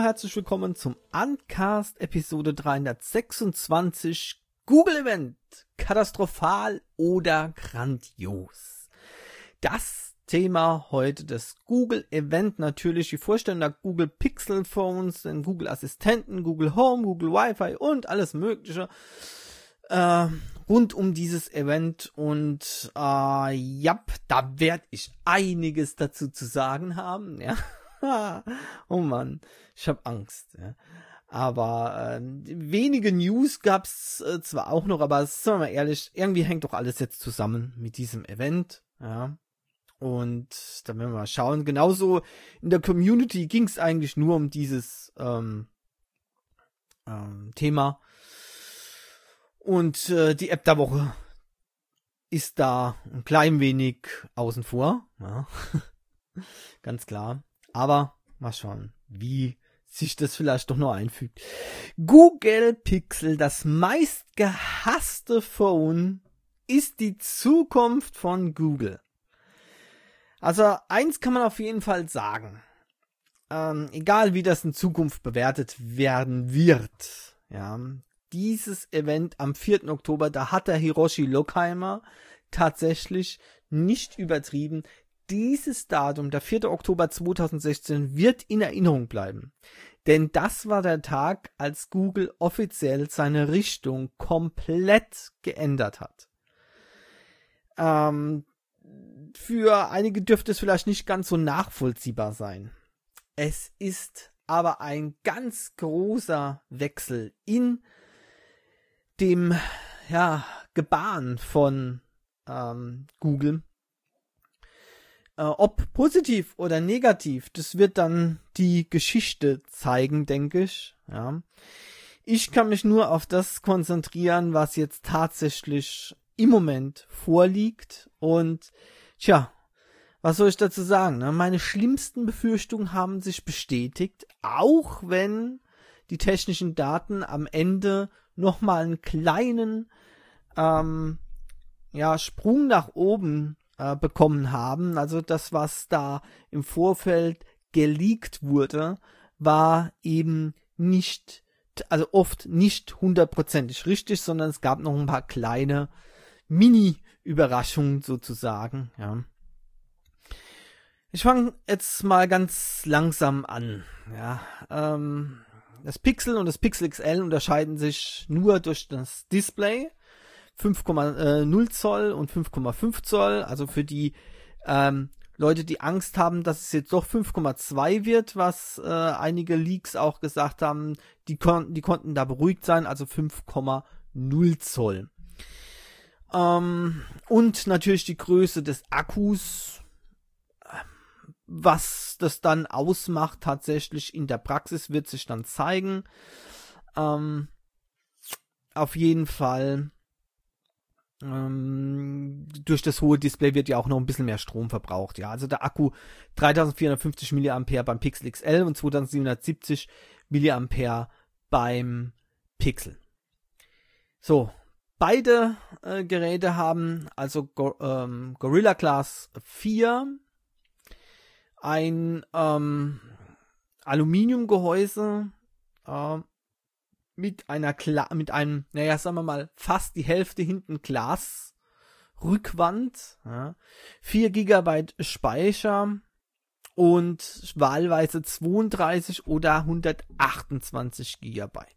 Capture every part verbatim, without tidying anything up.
herzlich willkommen zum Uncast Episode dreihundertsechsundzwanzig. Google Event, katastrophal oder grandios? Das Thema heute des Google Event natürlich die Vorstellung der Google Pixel Phones, den Google Assistenten, Google Home, Google Wi-Fi und alles mögliche äh, rund um dieses Event. Und äh, ja, da werde ich einiges dazu zu sagen haben, ja. Oh Mann, ich habe Angst. Ja. Aber äh, wenige News gab's äh, zwar auch noch, aber sagen wir mal ehrlich, irgendwie hängt doch alles jetzt zusammen mit diesem Event. Ja. Und da werden wir mal schauen. Genauso in der Community ging es eigentlich nur um dieses ähm, ähm, Thema. Und äh, die App der Woche ist da ein klein wenig außen vor. Ja. Ganz klar. Aber mal schauen, wie sich das vielleicht doch noch einfügt. Google Pixel, das meistgehasste Phone, ist die Zukunft von Google. Also eins kann man auf jeden Fall sagen. Ähm, egal wie das in Zukunft bewertet werden wird. Ja, dieses Event am vierten Oktober, da hat der Hiroshi Lockheimer tatsächlich nicht übertrieben. Dieses Datum, der vierte Oktober zweitausendsechzehn, wird in Erinnerung bleiben. Denn das war der Tag, als Google offiziell seine Richtung komplett geändert hat. Ähm, für einige dürfte es vielleicht nicht ganz so nachvollziehbar sein. Es ist aber ein ganz großer Wechsel in dem ja, Gebaren von ähm, Google. Ob positiv oder negativ, das wird dann die Geschichte zeigen, denke ich. Ja. Ich kann mich nur auf das konzentrieren, was jetzt tatsächlich im Moment vorliegt. Und tja, was soll ich dazu sagen? Ne? Meine schlimmsten Befürchtungen haben sich bestätigt, auch wenn die technischen Daten am Ende nochmal einen kleinen ähm, ja, Sprung nach oben bekommen haben. Also das, was da im Vorfeld geleakt wurde, war eben nicht, also oft nicht hundertprozentig richtig, sondern es gab noch ein paar kleine Mini-Überraschungen sozusagen. Ja. Ich fange jetzt mal ganz langsam an. Ja, ähm, das Pixel und das Pixel X L unterscheiden sich nur durch das Display. fünf Komma null Zoll und fünf Komma fünf Zoll, also für die ähm, Leute, die Angst haben, dass es jetzt doch fünf Komma zwei wird, was äh, einige Leaks auch gesagt haben, die konnten, die konnten da beruhigt sein, also fünf Komma null Zoll. Ähm, und natürlich die Größe des Akkus, was das dann ausmacht tatsächlich in der Praxis, wird sich dann zeigen. Ähm, auf jeden Fall Ähm, durch das hohe Display wird ja auch noch ein bisschen mehr Strom verbraucht. Ja, also der Akku dreitausendvierhundertfünfzig Milliampere beim Pixel X L und zweitausendsiebenhundertsiebzig Milliampere beim Pixel. So, beide äh, Geräte haben also Go ähm, Gorilla Glass vier, ein ähm, Aluminiumgehäuse, äh, mit einer Kla mit einem, naja, sagen wir mal, fast die Hälfte hinten Glas Rückwand, ja, vier Gigabyte Speicher und wahlweise zweiunddreißig oder hundertachtundzwanzig Gigabyte.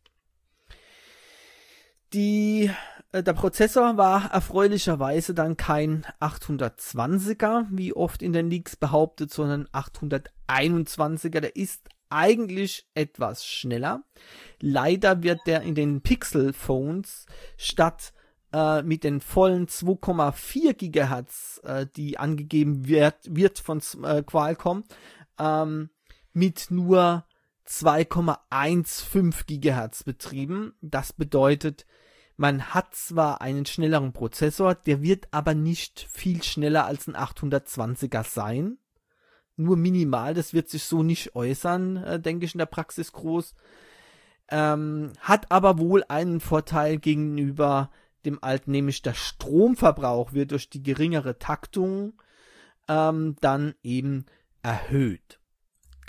Die, äh, der Prozessor war erfreulicherweise dann kein achthundertzwanziger, wie oft in den Leaks behauptet, sondern achthunderteinundzwanziger. Der ist eigentlich etwas schneller. Leider wird der in den Pixel Phones statt äh, mit den vollen zwei Komma vier Gigahertz, äh, die angegeben wird, wird von äh, Qualcomm, ähm, mit nur zwei Komma fünfzehn Gigahertz betrieben. Das bedeutet, man hat zwar einen schnelleren Prozessor, der wird aber nicht viel schneller als ein achthundertzwanziger sein. Nur minimal, das wird sich so nicht äußern, äh, denke ich, in der Praxis groß. Ähm, hat aber wohl einen Vorteil gegenüber dem alten, nämlich der Stromverbrauch wird durch die geringere Taktung ähm, dann eben erhöht.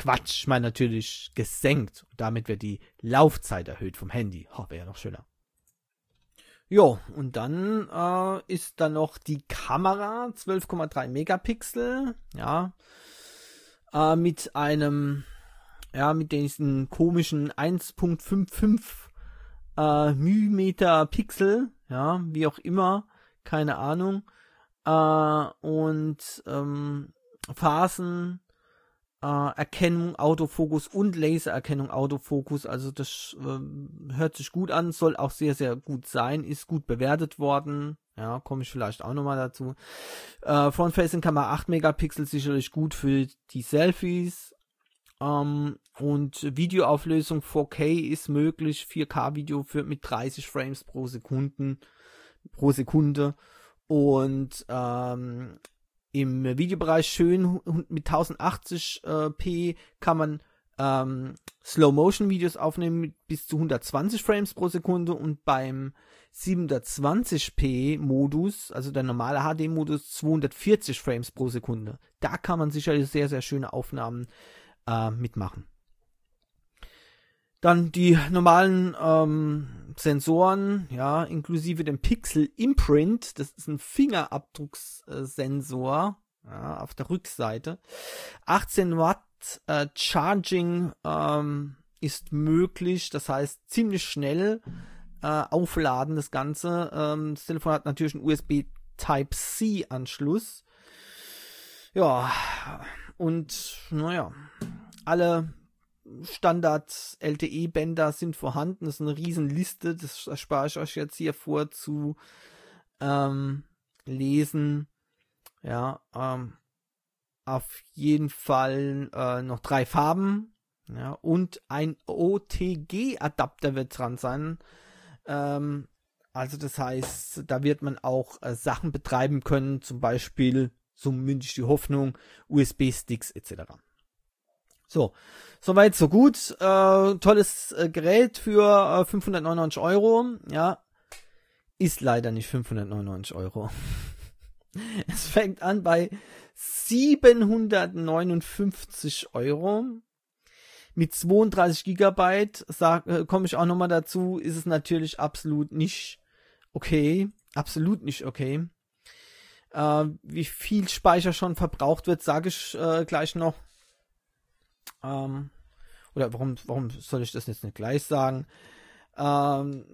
Quatsch, ich meine natürlich gesenkt. Damit wird die Laufzeit erhöht vom Handy. Oh, wäre ja noch schöner. Jo, und dann äh, ist da noch die Kamera, zwölf Komma drei Megapixel, ja, äh, mit einem, ja, mit diesen komischen eins Komma fünfundfünfzig äh, Millimeter Pixel, ja, wie auch immer, keine Ahnung, äh, und ähm, Phasen, Uh, Erkennung, Autofokus und Lasererkennung, Autofokus, also das äh, hört sich gut an, soll auch sehr, sehr gut sein, ist gut bewertet worden, ja, komme ich vielleicht auch nochmal dazu. Uh, Front-Facing-Kamera acht Megapixel, sicherlich gut für die Selfies, um, und Videoauflösung vier K ist möglich, vier K Video für, mit dreißig Frames pro Sekunden, pro Sekunde und ähm, im Videobereich schön mit tausendachtzig p kann man ähm, Slow-Motion-Videos aufnehmen mit bis zu hundertzwanzig Frames pro Sekunde und beim siebenhundertzwanzig p Modus, also der normale H D-Modus, zweihundertvierzig Frames pro Sekunde. Da kann man sicherlich sehr, sehr schöne Aufnahmen äh, mitmachen. Dann die normalen ähm, Sensoren, ja, inklusive dem Pixel Imprint, das ist ein Fingerabdruckssensor, ja, auf der Rückseite. achtzehn Watt äh, Charging ähm, ist möglich, das heißt ziemlich schnell äh, aufladen das Ganze. Ähm, das Telefon hat natürlich einen U S B Type-C Anschluss. Ja, und naja, alle Standard-L T E-Bänder sind vorhanden. Das ist eine riesen Liste. Das erspare ich euch jetzt hier vor zu ähm, lesen. Ja, ähm, auf jeden Fall äh, noch drei Farben. Ja, und ein O T G-Adapter wird dran sein. Ähm, also das heißt, da wird man auch äh, Sachen betreiben können. Zum Beispiel, so mündig die Hoffnung, U S B-Sticks et cetera. So, soweit, so gut. Äh, tolles äh, Gerät für äh, fünfhundertneunundneunzig Euro. Ja, ist leider nicht fünfhundertneunundneunzig Euro. Es fängt an bei siebenhundertneunundfünfzig Euro. Mit zweiunddreißig Gigabyte, äh, komme ich auch nochmal dazu, ist es natürlich absolut nicht okay. Absolut nicht okay. Äh, wie viel Speicher schon verbraucht wird, sage ich äh, gleich noch. Ähm, oder warum, warum soll ich das jetzt nicht gleich sagen? Ähm,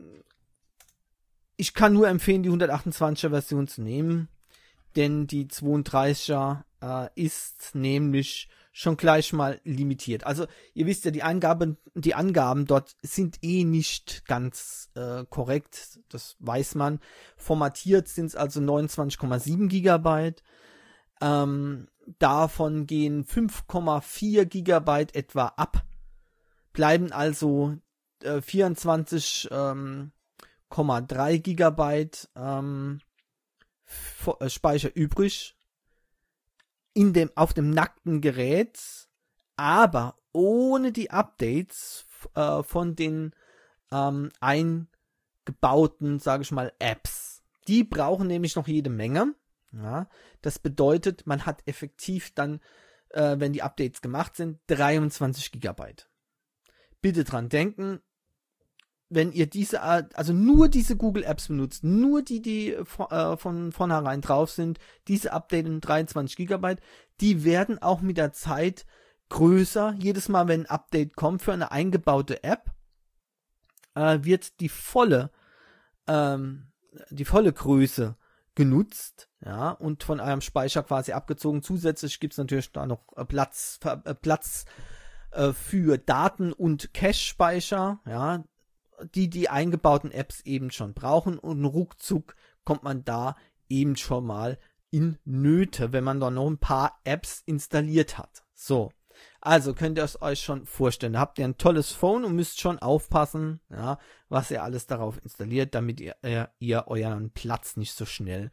ich kann nur empfehlen, die hundertachtundzwanziger Version zu nehmen, denn die zweiunddreißiger äh, ist nämlich schon gleich mal limitiert. Also ihr wisst ja, die Angaben, die Angaben dort sind eh nicht ganz äh, korrekt, das weiß man. Formatiert sind es also neunundzwanzig Komma sieben Gigabyte. Ähm, Davon gehen fünf Komma vier Gigabyte etwa ab, bleiben also äh, vierundzwanzig Komma drei Gigabyte ähm, äh, Speicher übrig in dem, auf dem nackten Gerät, aber ohne die Updates äh, von den ähm, eingebauten, sage ich mal, Apps. Die brauchen nämlich noch jede Menge. Ja, das bedeutet, man hat effektiv dann, äh, wenn die Updates gemacht sind, dreiundzwanzig Gigabyte. Bitte dran denken, wenn ihr diese, also nur diese Google Apps benutzt, nur die, die äh, von vornherein drauf sind, diese updaten dreiundzwanzig Gigabyte, die werden auch mit der Zeit größer. Jedes Mal, wenn ein Update kommt für eine eingebaute App, äh, wird die volle, ähm, die volle Größe genutzt, ja, und von eurem Speicher quasi abgezogen. Zusätzlich gibt es natürlich da noch äh, Platz, äh, Platz äh, für Daten- und Cache-Speicher, ja, die die eingebauten Apps eben schon brauchen, und ruckzuck kommt man da eben schon mal in Nöte, wenn man da noch ein paar Apps installiert hat. So, also könnt ihr es euch schon vorstellen, da habt ihr ein tolles Phone und müsst schon aufpassen, ja, was ihr alles darauf installiert, damit ihr, äh, ihr euren Platz nicht so schnell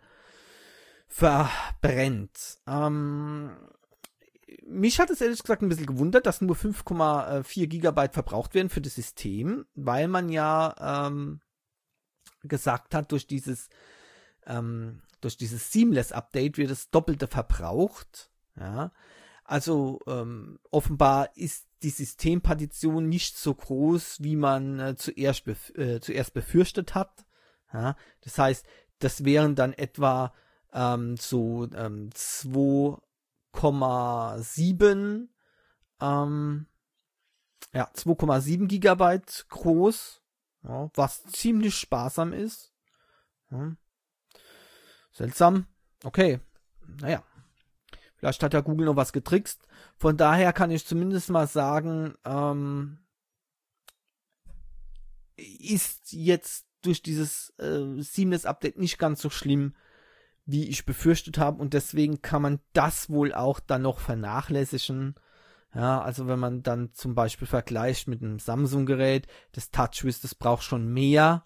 verbrennt. Ähm, mich hat es ehrlich gesagt ein bisschen gewundert, dass nur fünf Komma vier Gigabyte verbraucht werden für das System, weil man ja ähm, gesagt hat, durch dieses ähm, durch dieses Seamless Update wird das Doppelte verbraucht. Ja, Also ähm, offenbar ist die Systempartition nicht so groß, wie man äh, zuerst, bef äh, zuerst befürchtet hat. Ja, das heißt, das wären dann etwa ähm, so ähm, zwei Komma sieben ähm, ja, zwei Komma sieben Gigabyte groß, ja, was ziemlich sparsam ist. Ja. Seltsam. Okay. Naja. Vielleicht hat ja Google noch was getrickst. Von daher kann ich zumindest mal sagen, ähm, ist jetzt durch dieses äh, Seamless-Update nicht ganz so schlimm, wie ich befürchtet habe. Und deswegen kann man das wohl auch dann noch vernachlässigen. Ja, also wenn man dann zum Beispiel vergleicht mit einem Samsung-Gerät, das TouchWiz, das braucht schon mehr.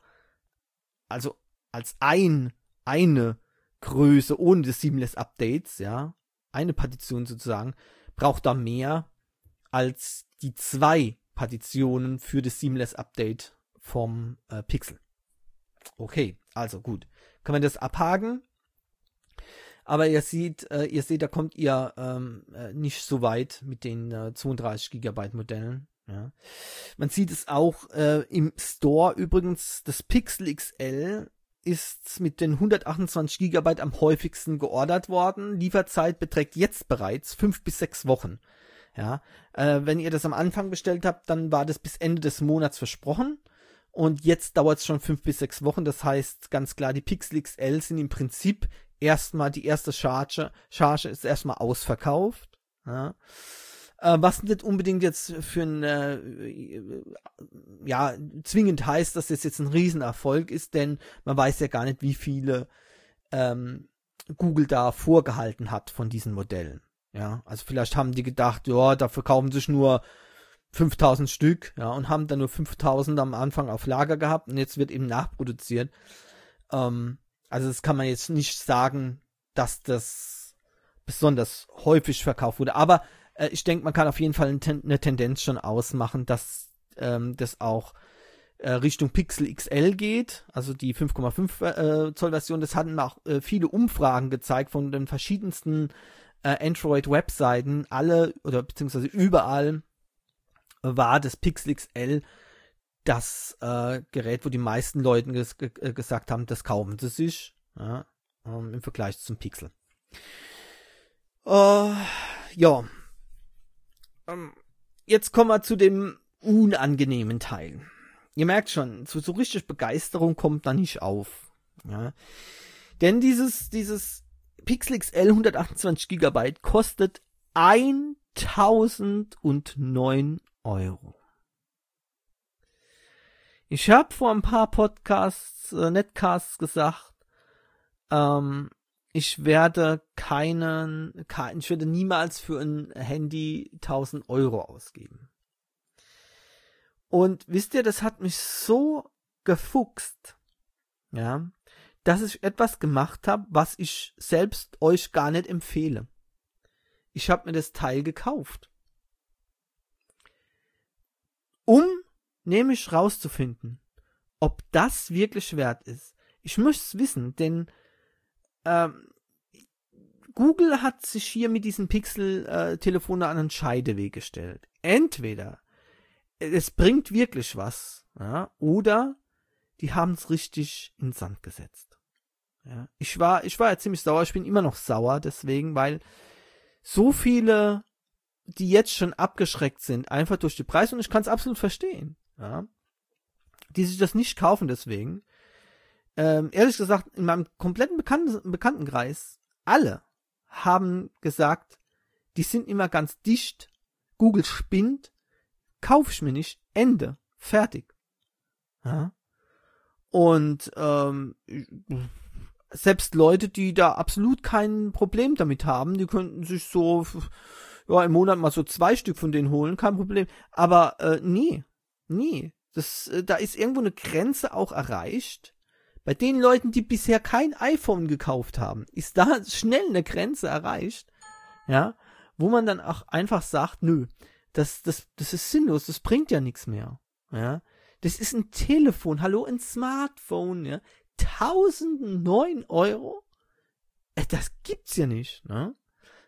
Also als ein, eine Größe ohne des Seamless-Updates, ja, eine Partition sozusagen, braucht da mehr als die zwei Partitionen für das Seamless-Update vom äh, Pixel. Okay, also gut. Kann man das abhaken? Aber ihr seht, äh, ihr seht, da kommt ihr ähm, äh, nicht so weit mit den äh, zweiunddreißig Gigabyte Modellen. Ja. Man sieht es auch äh, im Store übrigens, das Pixel X L ist mit den hundertachtundzwanzig Gigabyte am häufigsten geordert worden. Lieferzeit beträgt jetzt bereits fünf bis sechs Wochen. Ja, äh, wenn ihr das am Anfang bestellt habt, dann war das bis Ende des Monats versprochen. Und jetzt dauert es schon fünf bis sechs Wochen. Das heißt ganz klar, die Pixel X L sind im Prinzip erstmal, die erste Charge, Charge ist erstmal ausverkauft. Ja. Äh, was nicht unbedingt jetzt für ein, äh, ja, zwingend heißt, dass das jetzt ein Riesenerfolg ist, denn man weiß ja gar nicht, wie viele ähm, Google da vorgehalten hat von diesen Modellen. Ja, also vielleicht haben die gedacht, ja, da verkaufen sich nur fünftausend Stück, ja, und haben dann nur fünftausend am Anfang auf Lager gehabt und jetzt wird eben nachproduziert. Ähm, also das kann man jetzt nicht sagen, dass das besonders häufig verkauft wurde, aber äh, ich denke, man kann auf jeden Fall eine, Ten- eine Tendenz schon ausmachen, dass ähm, das auch äh, Richtung Pixel X L geht, also die fünf Komma fünf äh, Zoll Version. Das hatten auch äh, viele Umfragen gezeigt von den verschiedensten äh, Android-Webseiten, alle oder beziehungsweise überall war das Pixel X L das äh, Gerät, wo die meisten Leute ges- g- gesagt haben, das kaufen sie sich, ja, ähm, im Vergleich zum Pixel. Äh, ja. Ähm, jetzt kommen wir zu dem unangenehmen Teil. Ihr merkt schon, so, so richtig Begeisterung kommt da nicht auf. Ja. Denn dieses, dieses Pixel X L hundertachtundzwanzig Gigabyte kostet eintausendneun Euro. Ich habe vor ein paar Podcasts, äh, Netcasts gesagt, ähm, ich werde keinen, kein, ich werde niemals für ein Handy tausend Euro ausgeben. Und wisst ihr, das hat mich so gefuchst, ja, dass ich etwas gemacht habe, was ich selbst euch gar nicht empfehle. Ich habe mir das Teil gekauft. Um nämlich rauszufinden, ob das wirklich wert ist. Ich möchte es wissen, denn ähm, Google hat sich hier mit diesen Pixel-Telefonen an einen Scheideweg gestellt. Entweder es bringt wirklich was, ja, oder die haben es richtig in den Sand gesetzt. Ja, ich war, ich war ja ziemlich sauer, ich bin immer noch sauer deswegen, weil so viele, die jetzt schon abgeschreckt sind, einfach durch die Preise, und ich kann es absolut verstehen, ja, die sich das nicht kaufen deswegen. Ähm, ehrlich gesagt, in meinem kompletten Bekannten- Bekanntenkreis, alle haben gesagt, die sind immer ganz dicht, Google spinnt, kauf ich mir nicht, Ende, fertig. Ja. Und ähm, selbst Leute, die da absolut kein Problem damit haben, die könnten sich so ja, im Monat mal so zwei Stück von denen holen, kein Problem. Aber äh, nee, nee, das, äh, da ist irgendwo eine Grenze auch erreicht. Bei den Leuten, die bisher kein iPhone gekauft haben, ist da schnell eine Grenze erreicht, ja, wo man dann auch einfach sagt, nö, das, das, das ist sinnlos, das bringt ja nichts mehr, ja. Das ist ein Telefon, hallo, ein Smartphone, ja, tausendneun Euro? Das gibt's ja nicht, ne?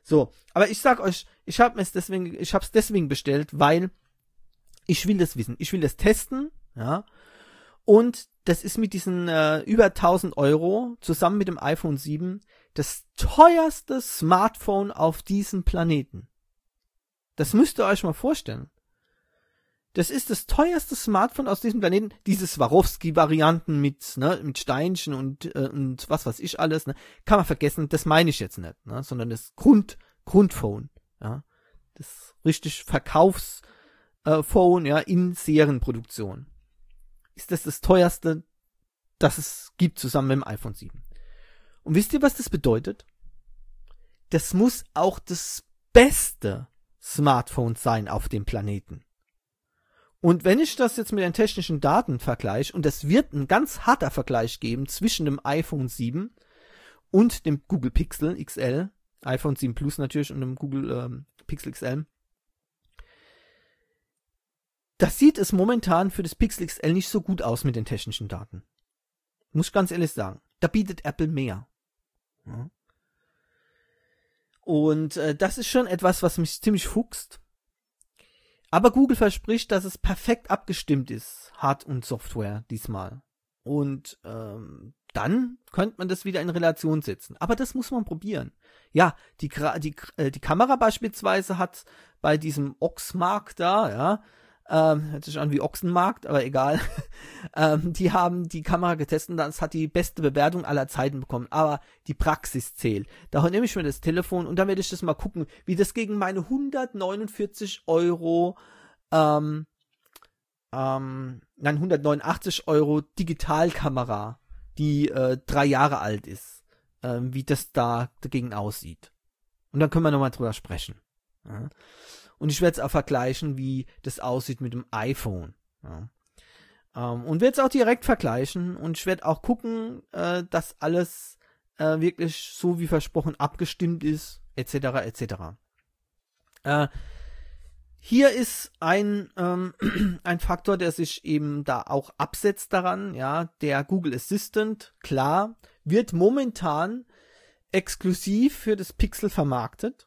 So, aber ich sag euch, ich habe es deswegen, ich habe es deswegen bestellt, weil ich will das wissen, ich will das testen, ja. Und das ist mit diesen äh, über tausend Euro zusammen mit dem iPhone sieben das teuerste Smartphone auf diesem Planeten. Das müsst ihr euch mal vorstellen. Das ist das teuerste Smartphone aus diesem Planeten. Diese Swarovski-Varianten mit, ne, mit Steinchen und, äh, und was weiß ich alles, ne, kann man vergessen. Das meine ich jetzt nicht, ne, sondern das Grund, Grundphone, ja, das richtig Verkaufsphone, äh, ja, in Serienproduktion. Ist das das teuerste, das es gibt, zusammen mit dem iPhone sieben. Und wisst ihr, was das bedeutet? Das muss auch das beste Smartphone sein auf dem Planeten. Und wenn ich das jetzt mit den technischen Daten vergleiche, und es wird ein ganz harter Vergleich geben zwischen dem iPhone sieben und dem Google Pixel X L, iPhone sieben Plus natürlich und dem Google ähm, Pixel X L, das sieht es momentan für das Pixel X L nicht so gut aus mit den technischen Daten. Muss ich ganz ehrlich sagen. Da bietet Apple mehr. Ja. Und äh, das ist schon etwas, was mich ziemlich fuchst. Aber Google verspricht, dass es perfekt abgestimmt ist, Hard- und Software diesmal. Und ähm, dann könnte man das wieder in Relation setzen. Aber das muss man probieren. Ja, die, die, äh, die Kamera beispielsweise hat bei diesem Oxmark da, ja, ähm, hört sich an wie Ochsenmarkt, aber egal. ähm, die haben die Kamera getestet und das hat die beste Bewertung aller Zeiten bekommen. Aber die Praxis zählt. Da nehme ich mir das Telefon und dann werde ich das mal gucken, wie das gegen meine hundertneunundvierzig Euro, ähm, ähm, nein, hundertneunundachtzig Euro Digitalkamera, die äh, drei Jahre alt ist, ähm, wie das da dagegen aussieht. Und dann können wir nochmal drüber sprechen. Ja. Und ich werde es auch vergleichen, wie das aussieht mit dem iPhone. Ja. Ähm, und werde es auch direkt vergleichen. Und ich werde auch gucken, äh, dass alles äh, wirklich so wie versprochen abgestimmt ist, et cetera et cetera. Äh, hier ist ein, ähm, ein Faktor, der sich eben da auch absetzt daran. Ja, der Google Assistant, klar, wird momentan exklusiv für das Pixel vermarktet.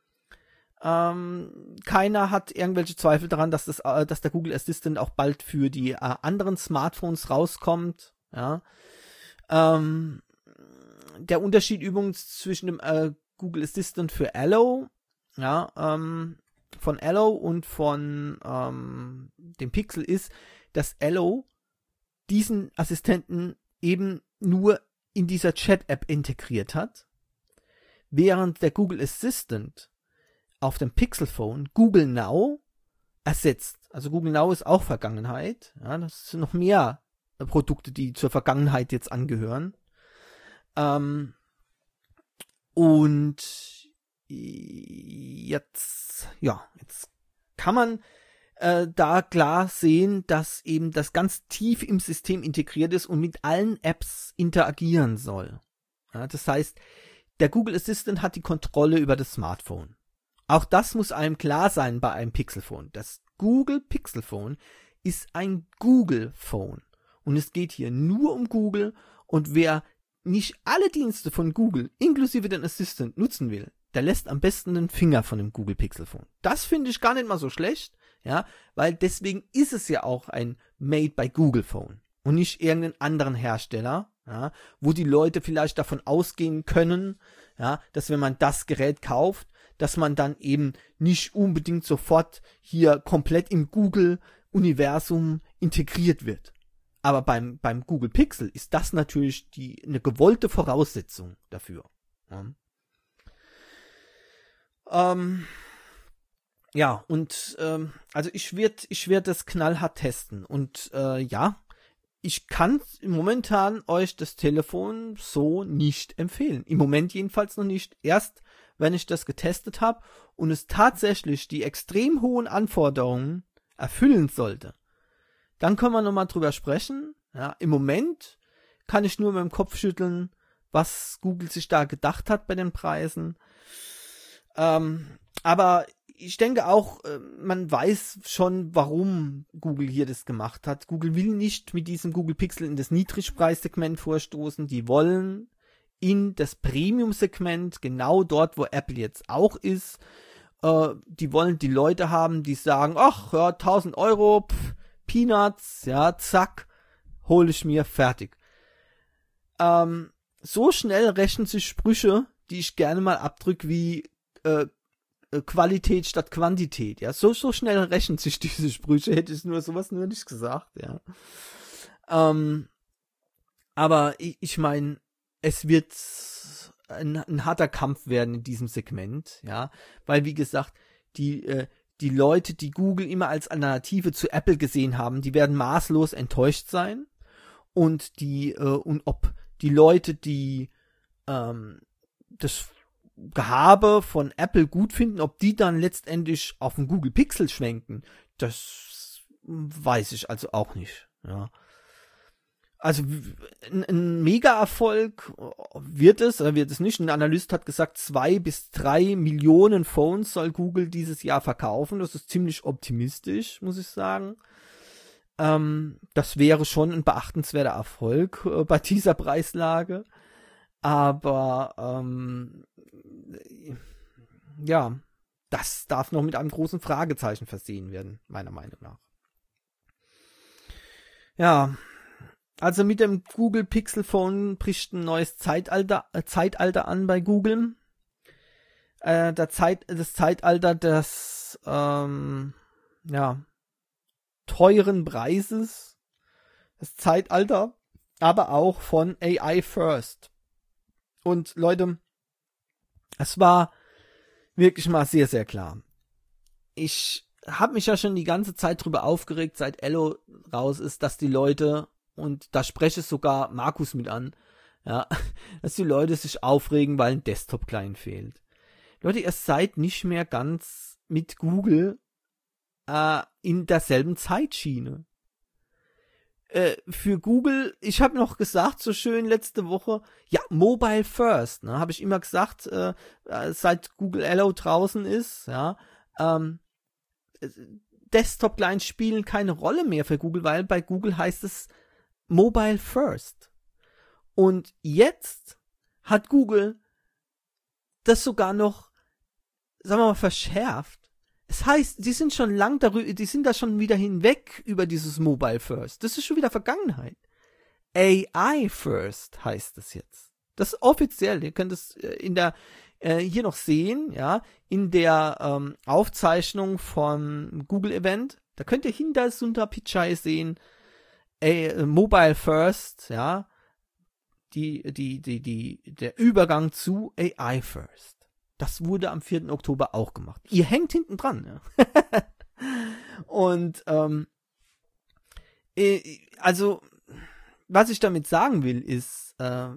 Ähm, keiner hat irgendwelche Zweifel daran, dass das, äh, dass der Google Assistant auch bald für die äh, anderen Smartphones rauskommt. Ja. Ähm, der Unterschied übrigens zwischen dem äh, Google Assistant für Allo, ja, ähm, von Allo und von ähm, dem Pixel ist, dass Allo diesen Assistenten eben nur in dieser Chat-App integriert hat, während der Google Assistant auf dem Pixel-Phone Google Now ersetzt. Also Google Now ist auch Vergangenheit. Ja, das sind noch mehr Produkte, die zur Vergangenheit jetzt angehören. Ähm, und jetzt, ja, jetzt kann man äh, da klar sehen, dass eben das ganz tief im System integriert ist und mit allen Apps interagieren soll. Ja, das heißt, der Google Assistant hat die Kontrolle über das Smartphone. Auch das muss einem klar sein bei einem Pixelphone. Das Google Pixelphone ist ein Google-Phone. Und es geht hier nur um Google. Und wer nicht alle Dienste von Google, inklusive den Assistant, nutzen will, der lässt am besten den Finger von dem Google Pixelphone. Das finde ich gar nicht mal so schlecht, ja, weil deswegen ist es ja auch ein Made by Google Phone und nicht irgendeinen anderen Hersteller, ja, wo die Leute vielleicht davon ausgehen können, ja, dass wenn man das Gerät kauft, dass man dann eben nicht unbedingt sofort hier komplett im Google-Universum integriert wird. Aber beim, beim Google Pixel ist das natürlich die, eine gewollte Voraussetzung dafür. Ja, ähm, ja und ähm, also ich werde ich werd das knallhart testen. Und äh, ja, ich kann momentan euch das Telefon so nicht empfehlen. Im Moment jedenfalls noch nicht. Erst wenn ich das getestet habe und es tatsächlich die extrem hohen Anforderungen erfüllen sollte, dann können wir nochmal drüber sprechen. Ja, im Moment kann ich nur mit dem Kopf schütteln, was Google sich da gedacht hat bei den Preisen. Ähm, aber ich denke auch, man weiß schon, warum Google hier das gemacht hat. Google will nicht mit diesem Google Pixel in das Niedrigpreissegment vorstoßen. Die wollen in das Premium-Segment, genau dort, wo Apple jetzt auch ist. Äh, die wollen die Leute haben, die sagen, ach ja, tausend Euro, pff, Peanuts, ja, zack, hole ich mir, fertig. Ähm, so schnell rechnen sich Sprüche, die ich gerne mal abdrücke, wie äh, Qualität statt Quantität, ja, so, so schnell rechnen sich diese Sprüche, hätte ich nur sowas nur nicht gesagt, ja. Ähm, aber ich, ich meine, es wird ein, ein harter Kampf werden in diesem Segment, ja, weil wie gesagt, die, äh, die Leute, die Google immer als Alternative zu Apple gesehen haben, die werden maßlos enttäuscht sein und die, äh, und ob die Leute, die ähm, das Gehabe von Apple gut finden, ob die dann letztendlich auf den Google Pixel schwenken, das weiß ich also auch nicht, ja. Also ein, ein Mega-Erfolg wird es, oder wird es nicht. Ein Analyst hat gesagt, zwei bis drei Millionen Phones soll Google dieses Jahr verkaufen. Das ist ziemlich optimistisch, muss ich sagen. Ähm, das wäre schon ein beachtenswerter Erfolg äh, bei dieser Preislage. Aber ähm, ja, das darf noch mit einem großen Fragezeichen versehen werden, meiner Meinung nach. Ja, also mit dem Google Pixel Phone bricht ein neues Zeitalter, äh, Zeitalter an bei Google. Äh, der Zeit, das Zeitalter des ähm, ja, teuren Preises, das Zeitalter, aber auch von A I First. Und Leute, es war wirklich mal sehr, sehr klar. Ich habe mich ja schon die ganze Zeit drüber aufgeregt, seit Ello raus ist, dass die Leute, und da spreche ich sogar Markus mit an, ja, dass die Leute sich aufregen, weil ein Desktop-Client fehlt. Leute, ihr seid nicht mehr ganz mit Google äh, in derselben Zeitschiene. Äh, für Google, ich habe noch gesagt, so schön letzte Woche, ja, Mobile First, ne, habe ich immer gesagt, äh, seit Google Ello draußen ist, ja, ähm, Desktop-Clients spielen keine Rolle mehr für Google, weil bei Google heißt es Mobile First. Und jetzt hat Google das sogar noch, sagen wir mal, verschärft. Es heißt, die sind schon lang darüber, die sind da schon wieder hinweg über dieses Mobile First. Das ist schon wieder Vergangenheit. A I First heißt es jetzt. Das ist offiziell. Ihr könnt es in der äh, hier noch sehen, ja, in der ähm, Aufzeichnung von Google Event. Da könnt ihr hinter Sundar Pichai sehen, äh, Mobile First, ja, die die die die der Übergang zu A I First. Das wurde am vierten Oktober auch gemacht. Ihr hängt hinten dran. Ja. Und ähm, also, was ich damit sagen will, ist, äh,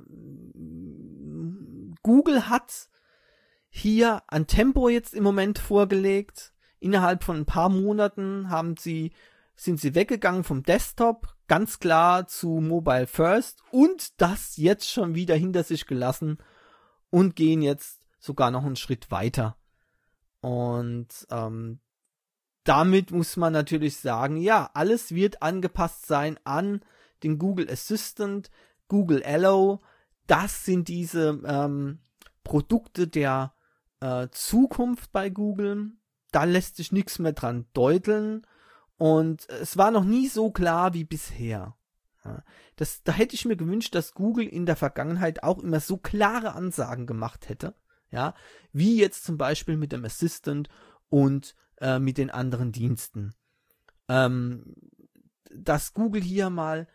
Google hat hier ein Tempo jetzt im Moment vorgelegt. Innerhalb von ein paar Monaten haben sie, sind sie weggegangen vom Desktop, ganz klar zu Mobile First und das jetzt schon wieder hinter sich gelassen und gehen jetzt sogar noch einen Schritt weiter. Und ähm, damit muss man natürlich sagen, ja, alles wird angepasst sein an den Google Assistant, Google Ello. Das sind diese ähm, Produkte der äh, Zukunft bei Google. Da lässt sich nichts mehr dran deuteln. Und es war noch nie so klar wie bisher. Ja, das, da hätte ich mir gewünscht, dass Google in der Vergangenheit auch immer so klare Ansagen gemacht hätte. Ja, wie jetzt zum Beispiel mit dem Assistant und äh, mit den anderen Diensten. Ähm, dass Google hier mal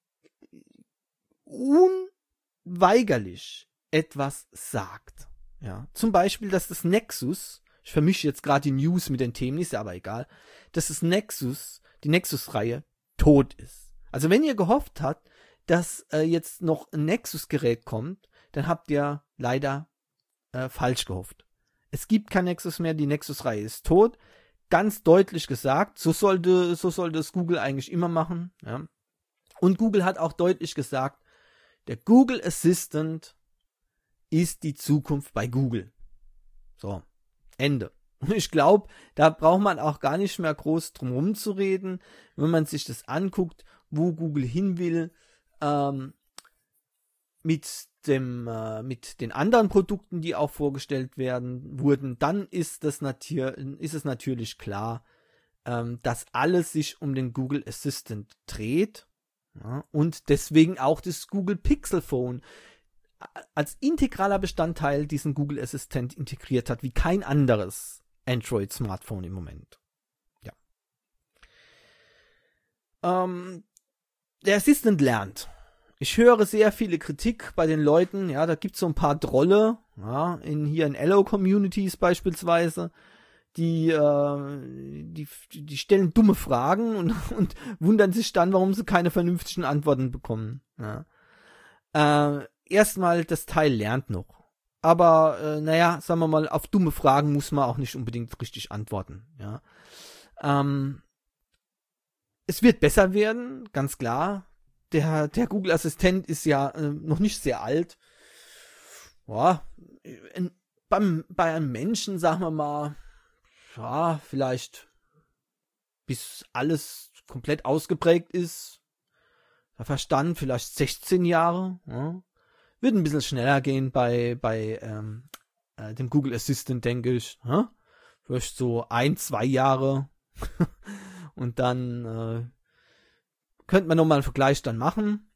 unweigerlich etwas sagt. Ja, zum Beispiel, dass das Nexus, ich vermische jetzt gerade die News mit den Themen, ist ja aber egal, dass das Nexus, die Nexus-Reihe, tot ist. Also wenn ihr gehofft habt, dass äh, jetzt noch ein Nexus-Gerät kommt, dann habt ihr leider äh, falsch gehofft. Es gibt kein Nexus mehr, die Nexus-Reihe ist tot. Ganz deutlich gesagt, so sollte, so sollte es Google eigentlich immer machen. Ja. Und Google hat auch deutlich gesagt, der Google Assistant ist die Zukunft bei Google. So, Ende. Und ich glaube, da braucht man auch gar nicht mehr groß drum herum zu reden, wenn man sich das anguckt, wo Google hin will. Ähm, mit dem, äh, mit den anderen Produkten, die auch vorgestellt werden, wurden, dann ist das natür- ist es natürlich klar, ähm, dass alles sich um den Google Assistant dreht, ja, und deswegen auch das Google Pixel Phone als integraler Bestandteil diesen Google Assistent integriert hat, wie kein anderes Android-Smartphone im Moment. Ja. Ähm, der Assistant lernt. Ich höre sehr viele Kritik bei den Leuten, ja, da gibt es so ein paar Drolle, ja, in hier in Allo-Communities beispielsweise, die, äh, die, die stellen dumme Fragen und, und wundern sich dann, warum sie keine vernünftigen Antworten bekommen. Ja. Äh, erstmal, das Teil lernt noch. Aber, äh, naja, sagen wir mal, auf dumme Fragen muss man auch nicht unbedingt richtig antworten. Ja. Ähm, es wird besser werden, ganz klar. Der, der Google Assistent ist ja äh, noch nicht sehr alt. Ja, in, beim, bei einem Menschen, sagen wir mal, ja, vielleicht bis alles komplett ausgeprägt ist. Der Verstand vielleicht sechzehn Jahre. Ja. Wird ein bisschen schneller gehen bei, bei ähm, äh, dem Google Assistant, denke ich. Ja. Vielleicht so ein, zwei Jahre. Und dann äh, könnte man nochmal einen Vergleich dann machen.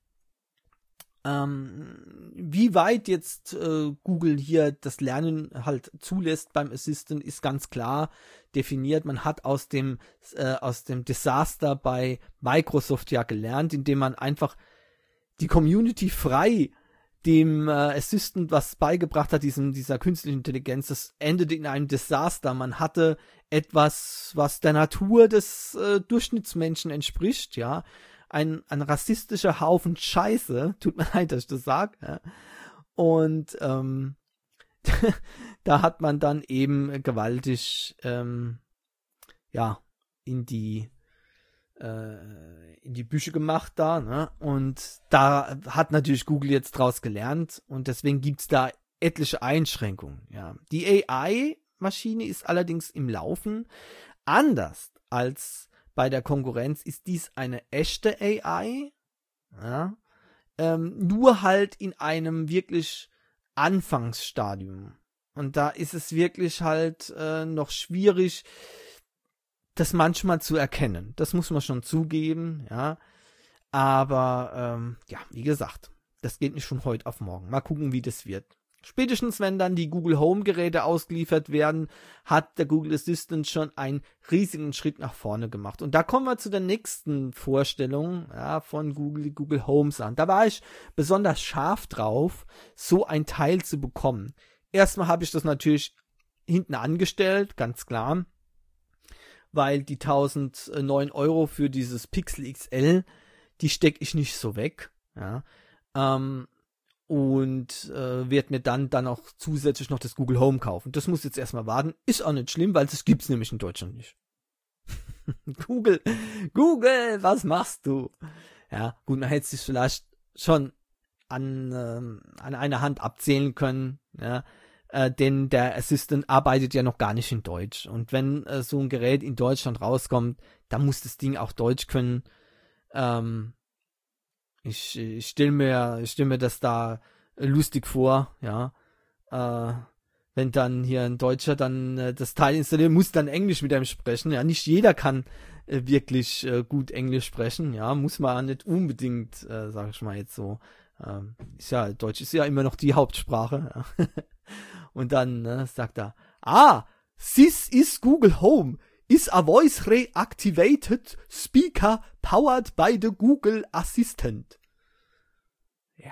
Ähm, wie weit jetzt äh, Google hier das Lernen halt zulässt beim Assistant, ist ganz klar definiert. Man hat aus dem äh, aus dem Desaster bei Microsoft ja gelernt, indem man einfach die Community frei dem äh, Assistant was beigebracht hat, diesem dieser künstlichen Intelligenz. Das endete in einem Desaster. Man hatte etwas, was der Natur des äh, Durchschnittsmenschen entspricht, ja. Ein, ein rassistischer Haufen Scheiße, tut mir leid, dass ich das sage, ja. Und ähm, da hat man dann eben gewaltig ähm, ja in die äh, in die Büsche gemacht da, ne? Und da hat natürlich Google jetzt draus gelernt und deswegen gibt's da etliche Einschränkungen, ja. Die A I-Maschine ist allerdings im Laufen. Anders als bei der Konkurrenz ist dies eine echte A I, ja, ähm, nur halt in einem wirklich Anfangsstadium. Und da ist es wirklich halt äh, noch schwierig, das manchmal zu erkennen. Das muss man schon zugeben, ja. Aber ähm, ja, wie gesagt, das geht nicht von heute auf morgen. Mal gucken, wie das wird. Spätestens, wenn dann die Google Home Geräte ausgeliefert werden, hat der Google Assistant schon einen riesigen Schritt nach vorne gemacht. Und da kommen wir zu der nächsten Vorstellung, ja, von Google, die Google Homes an. Da war ich besonders scharf drauf, so ein Teil zu bekommen. Erstmal habe ich das natürlich hinten angestellt, ganz klar, weil die tausendneun Euro für dieses Pixel X L, die stecke ich nicht so weg, ja, ähm, und äh, werde mir dann dann auch zusätzlich noch das Google Home kaufen. Das muss jetzt erstmal warten. Ist auch nicht schlimm, weil das gibt's nämlich in Deutschland nicht. Google, Google, was machst du? Ja, gut, man hätte sich vielleicht schon an ähm, an einer Hand abzählen können, ja, äh, denn der Assistant arbeitet ja noch gar nicht in Deutsch. Und wenn äh, so ein Gerät in Deutschland rauskommt, dann muss das Ding auch Deutsch können. Ähm, Ich, ich stelle mir, ich stell mir das da lustig vor, ja. Äh, wenn dann hier ein Deutscher dann äh, das Teil installieren muss, dann Englisch mit einem sprechen. Ja, nicht jeder kann äh, wirklich äh, gut Englisch sprechen, ja. Muss man nicht unbedingt, äh, sag ich mal jetzt so. Ähm, ist ja, Deutsch ist ja immer noch die Hauptsprache. Ja. Und dann äh, sagt er, ah, this is Google Home. Is a voice reactivated speaker powered by the Google Assistant. Ja.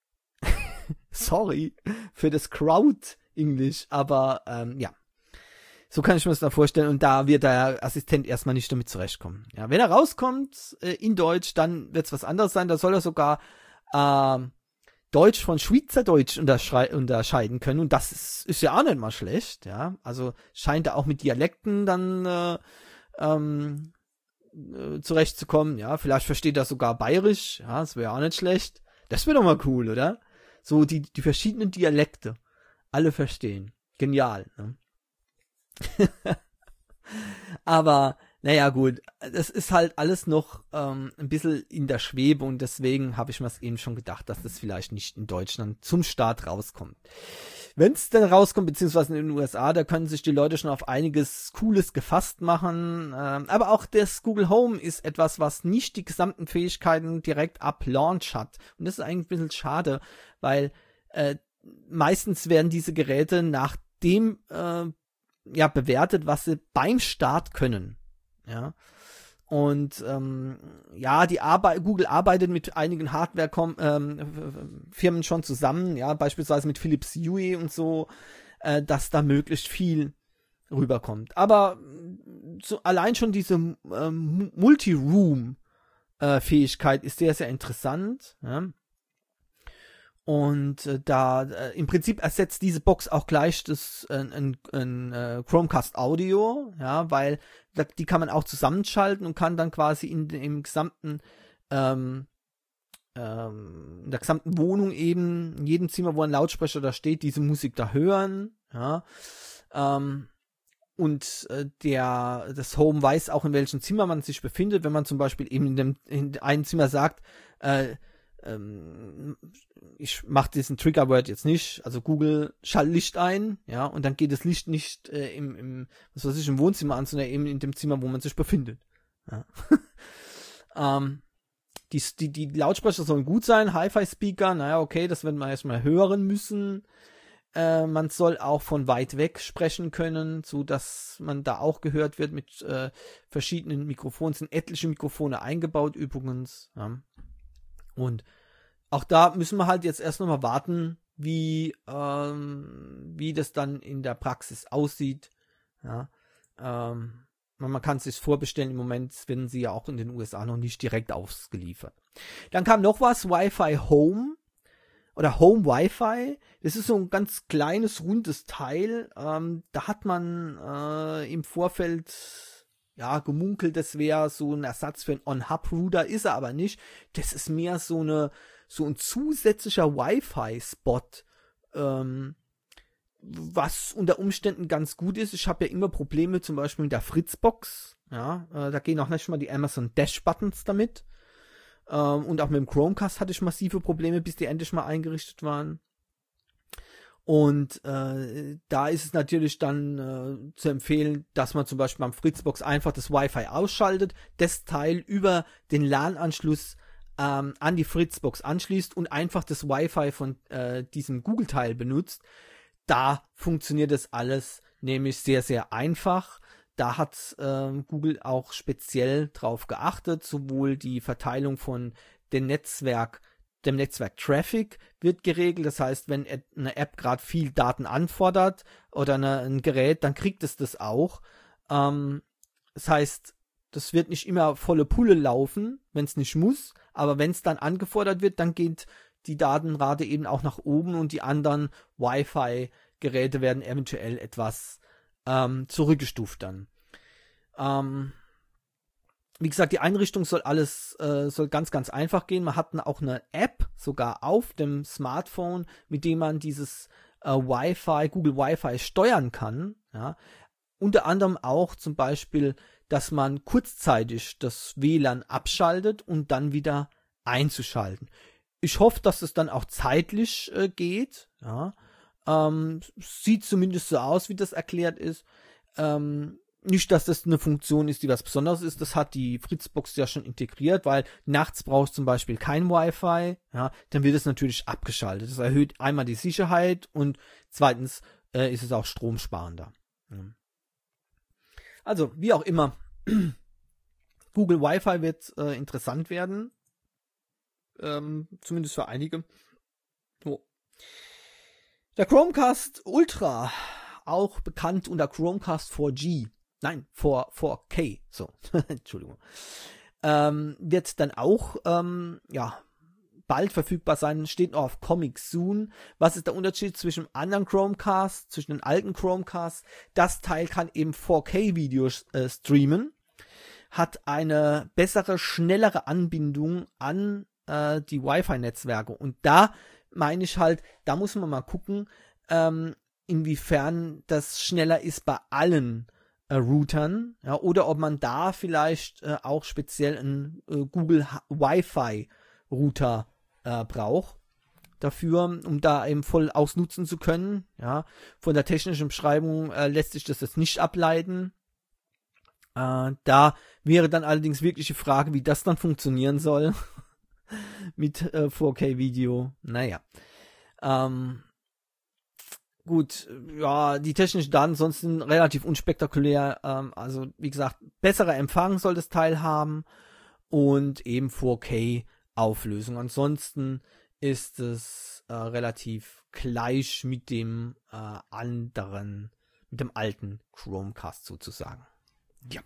Sorry für das Crowd-Englisch, aber ähm, ja. So kann ich mir das da vorstellen und da wird der Assistent erstmal nicht damit zurechtkommen. Ja, wenn er rauskommt äh, in Deutsch, dann wird es was anderes sein. Da soll er sogar äh, Deutsch von Schweizerdeutsch unterscheiden können und das ist, ist ja auch nicht mal schlecht, ja, also scheint er auch mit Dialekten dann äh, ähm, äh, zurechtzukommen, ja, vielleicht versteht er sogar Bayerisch, ja, das wäre auch nicht schlecht, das wäre doch mal cool, oder? So die, die verschiedenen Dialekte, alle verstehen, genial, ne? Aber naja gut, das ist halt alles noch ähm, ein bisschen in der Schwebe und deswegen habe ich mir es eben schon gedacht, dass das vielleicht nicht in Deutschland zum Start rauskommt. Wenn es denn rauskommt, beziehungsweise in den U S A, da können sich die Leute schon auf einiges Cooles gefasst machen. Ähm, aber auch das Google Home ist etwas, was nicht die gesamten Fähigkeiten direkt ab Launch hat. Und das ist eigentlich ein bisschen schade, weil äh, meistens werden diese Geräte nach dem äh, ja, bewertet, was sie beim Start können. Ja. Und ähm, ja, die Arbeit, Google arbeitet mit einigen Hardware-Firmen ähm, schon zusammen, ja, beispielsweise mit Philips Hue und so, äh, dass da möglichst viel rüberkommt. Aber so, allein schon diese ähm, Multi-Room-Fähigkeit äh, ist sehr, sehr interessant. Ja. Und äh, da äh, im Prinzip ersetzt diese Box auch gleich das äh, ein, ein äh, Chromecast Audio, ja, weil da, die kann man auch zusammenschalten und kann dann quasi in im gesamten ähm, ähm, in der gesamten Wohnung eben in jedem Zimmer, wo ein Lautsprecher da steht, diese Musik da hören, ja. Ähm, und äh, der das Home weiß auch, in welchem Zimmer man sich befindet, wenn man zum Beispiel eben in dem in einem Zimmer sagt, äh, ich mache diesen Triggerword jetzt nicht, also Google schalt Licht ein, ja, und dann geht das Licht nicht äh, im, im, was weiß ich, im Wohnzimmer an, sondern eben in dem Zimmer, wo man sich befindet. Ja. ähm, die, die, die Lautsprecher sollen gut sein, Hi-Fi-Speaker, naja, okay, das werden wir erstmal hören müssen. Äh, man soll auch von weit weg sprechen können, so dass man da auch gehört wird mit äh, verschiedenen Mikrofonen, sind etliche Mikrofone eingebaut übrigens, ja. Und auch da müssen wir halt jetzt erst nochmal warten, wie, ähm, wie das dann in der Praxis aussieht. Ja, ähm, man kann es sich vorbestellen, im Moment werden sie ja auch in den U S A noch nicht direkt ausgeliefert. Dann kam noch was, Wi-Fi Home oder Home Wi-Fi. Das ist so ein ganz kleines, rundes Teil. Ähm, da hat man äh, im Vorfeld ja, gemunkelt, das wäre so ein Ersatz für einen On-Hub-Router, ist er aber nicht. Das ist mehr so eine, so ein zusätzlicher Wi-Fi-Spot, ähm, was unter Umständen ganz gut ist. Ich habe ja immer Probleme, zum Beispiel mit der Fritzbox, ja, äh, da gehen auch nicht mal die Amazon Dash-Buttons damit. Ähm, und auch mit dem Chromecast hatte ich massive Probleme, bis die endlich mal eingerichtet waren. Und äh, da ist es natürlich dann äh, zu empfehlen, dass man zum Beispiel beim Fritzbox einfach das Wi-Fi ausschaltet, das Teil über den LAN-Anschluss ähm, an die Fritzbox anschließt und einfach das Wi-Fi von äh, diesem Google-Teil benutzt. Da funktioniert das alles nämlich sehr, sehr einfach. Da hat äh, Google auch speziell drauf geachtet, sowohl die Verteilung von dem Netzwerk dem Netzwerk Traffic wird geregelt, das heißt, wenn eine App gerade viel Daten anfordert oder eine, ein Gerät, dann kriegt es das auch. Ähm, das heißt, das wird nicht immer volle Pulle laufen, wenn es nicht muss, aber wenn es dann angefordert wird, dann geht die Datenrate eben auch nach oben und die anderen Wi-Fi-Geräte werden eventuell etwas ähm, zurückgestuft dann. Ähm, Wie gesagt, die Einrichtung soll alles, äh, soll ganz, ganz einfach gehen. Man hat auch eine App sogar auf dem Smartphone, mit dem man dieses äh, Wi-Fi, Google Wi-Fi steuern kann. Ja. Unter anderem auch zum Beispiel, dass man kurzzeitig das W L A N abschaltet und dann wieder einzuschalten. Ich hoffe, dass es dann auch zeitlich äh, geht. Ja. Ähm, sieht zumindest so aus, wie das erklärt ist. Ähm, Nicht, dass das eine Funktion ist, die was Besonderes ist. Das hat die Fritzbox ja schon integriert, weil nachts brauchst du zum Beispiel kein Wi-Fi. Ja, dann wird es natürlich abgeschaltet. Das erhöht einmal die Sicherheit und zweitens äh, ist es auch stromsparender. Ja. Also, wie auch immer, Google Wi-Fi wird äh, interessant werden. Ähm, zumindest für einige. Oh. Der Chromecast Ultra, auch bekannt unter Chromecast vier G. Nein, vier K, so, Entschuldigung, ähm, wird dann auch, ähm, ja, bald verfügbar sein, steht noch auf Coming Soon. Was ist der Unterschied zwischen dem anderen Chromecast, zwischen den alten Chromecasts? Das Teil kann eben vier K Videos äh, streamen, hat eine bessere, schnellere Anbindung an äh, die Wi-Fi-Netzwerke und da meine ich halt, da muss man mal gucken, ähm, inwiefern das schneller ist bei allen äh, Routern, ja, oder ob man da vielleicht äh, auch speziell einen äh, Google Wi-Fi Router äh, braucht dafür, um da eben voll ausnutzen zu können. Ja, von der technischen Beschreibung äh, lässt sich das jetzt nicht ableiten. Äh, da wäre dann allerdings wirklich die Frage, wie das dann funktionieren soll mit äh, vier K Video. Naja. Ähm, gut, ja, die technischen Daten sonst sind relativ unspektakulär. Ähm, also, wie gesagt, besserer Empfang soll das Teil haben und eben vier K Auflösung. Ansonsten ist es äh, relativ gleich mit dem äh, anderen, mit dem alten Chromecast sozusagen. Ja.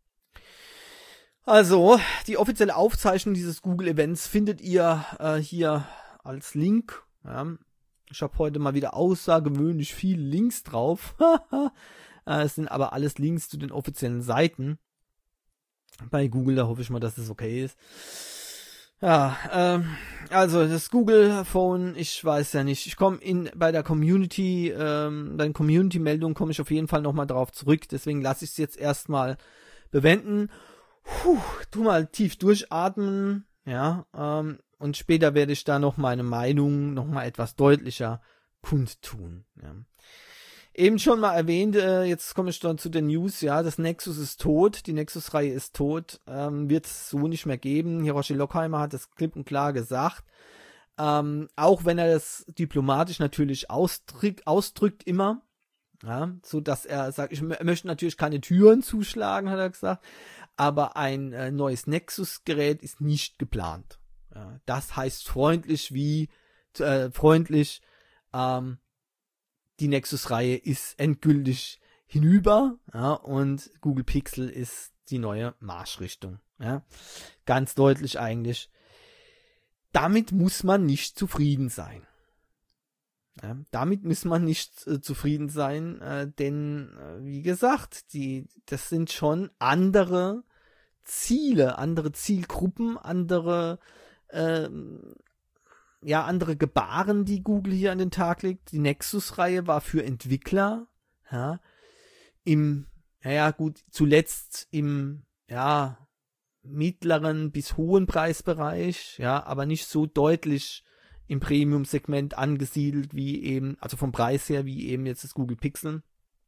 Also, die offizielle Aufzeichnung dieses Google-Events findet ihr äh, hier als Link. Ja. Ich habe heute mal wieder außergewöhnlich viele Links drauf. äh, es sind aber alles Links zu den offiziellen Seiten bei Google. Da hoffe ich mal, dass es okay ist. Ja, ähm, also das Google Phone, ich weiß ja nicht. Ich komme in bei der Community, ähm, bei den Community-Meldungen komme ich auf jeden Fall nochmal drauf zurück. Deswegen lasse ich es jetzt erstmal bewenden. Puh, tu mal tief durchatmen, ja, ähm, und später werde ich da noch meine Meinung nochmal etwas deutlicher kundtun. Ja. Eben schon mal erwähnt, äh, jetzt komme ich dann zu den News, ja, das Nexus ist tot, die Nexus-Reihe ist tot, ähm, wird es so nicht mehr geben. Hiroshi Lockheimer hat das klipp und klar gesagt, ähm, auch wenn er das diplomatisch natürlich ausdrückt, ausdrückt immer, ja, so dass er sagt, ich m- möchte natürlich keine Türen zuschlagen, hat er gesagt, aber ein äh, neues Nexus-Gerät ist nicht geplant. Ja, das heißt freundlich wie, äh, freundlich, ähm, die Nexus-Reihe ist endgültig hinüber, ja, und Google Pixel ist die neue Marschrichtung. Ja. Ganz deutlich eigentlich. Damit muss man nicht zufrieden sein. Ja, damit muss man nicht äh, zufrieden sein, äh, denn, äh, wie gesagt, die, das sind schon andere Ziele, andere Zielgruppen, andere ähm, ja, andere Gebaren, die Google hier an den Tag legt. Die Nexus-Reihe war für Entwickler, ja, im, naja, gut, zuletzt im, ja, mittleren bis hohen Preisbereich, ja, aber nicht so deutlich im Premium-Segment angesiedelt wie eben, also vom Preis her, wie eben jetzt das Google Pixel.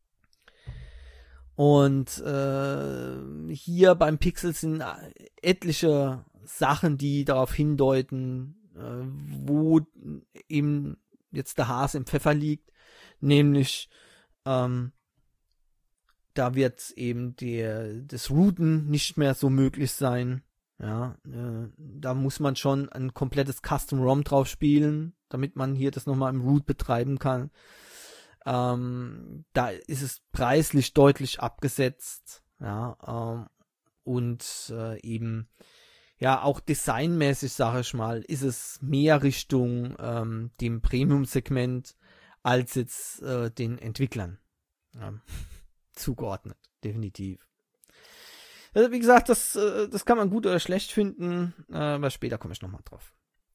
Und äh, hier beim Pixel sind etliche Sachen, die darauf hindeuten, wo eben jetzt der Hase im Pfeffer liegt, nämlich ähm, da wird eben der, das Routen nicht mehr so möglich sein. Ja, äh, da muss man schon ein komplettes Custom ROM drauf spielen, damit man hier das nochmal im Root betreiben kann. Ähm, da ist es preislich deutlich abgesetzt. Ja, ähm, und äh, eben ja, auch designmäßig, sage ich mal, ist es mehr Richtung ähm, dem Premium-Segment als jetzt äh, den Entwicklern ja, zugeordnet, definitiv. Also, wie gesagt, das, äh, das kann man gut oder schlecht finden, äh, aber später komme ich nochmal drauf.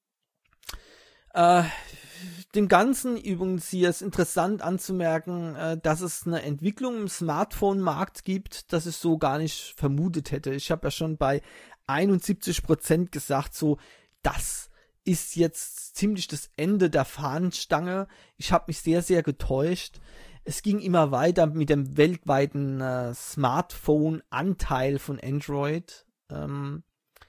Äh, dem Ganzen übrigens hier ist interessant anzumerken, äh, dass es eine Entwicklung im Smartphone-Markt gibt, das ich so gar nicht vermutet hätte. Ich habe ja schon bei einundsiebzig Prozent gesagt, so, das ist jetzt ziemlich das Ende der Fahnenstange. Ich habe mich sehr, sehr getäuscht. Es ging immer weiter mit dem weltweiten äh, Smartphone-Anteil von Android. Ähm,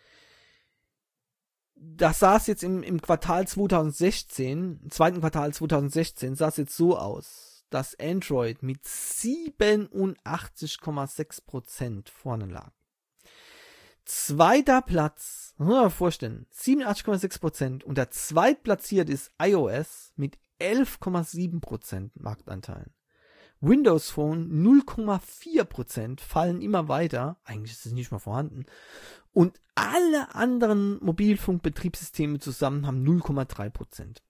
das sah es jetzt im, im Quartal zwanzig sechzehn, im zweiten Quartal zwanzig sechzehn, sah es jetzt so aus, dass Android mit siebenundachtzig Komma sechs Prozent vorne lag. Zweiter Platz, muss man mal vorstellen, siebenundachtzig Komma sechs Prozent und der zweitplatziert ist iOS mit elf Komma sieben Prozent Marktanteil. Windows Phone null Komma vier Prozent fallen immer weiter, eigentlich ist es nicht mal vorhanden, und alle anderen Mobilfunkbetriebssysteme zusammen haben null Komma drei Prozent.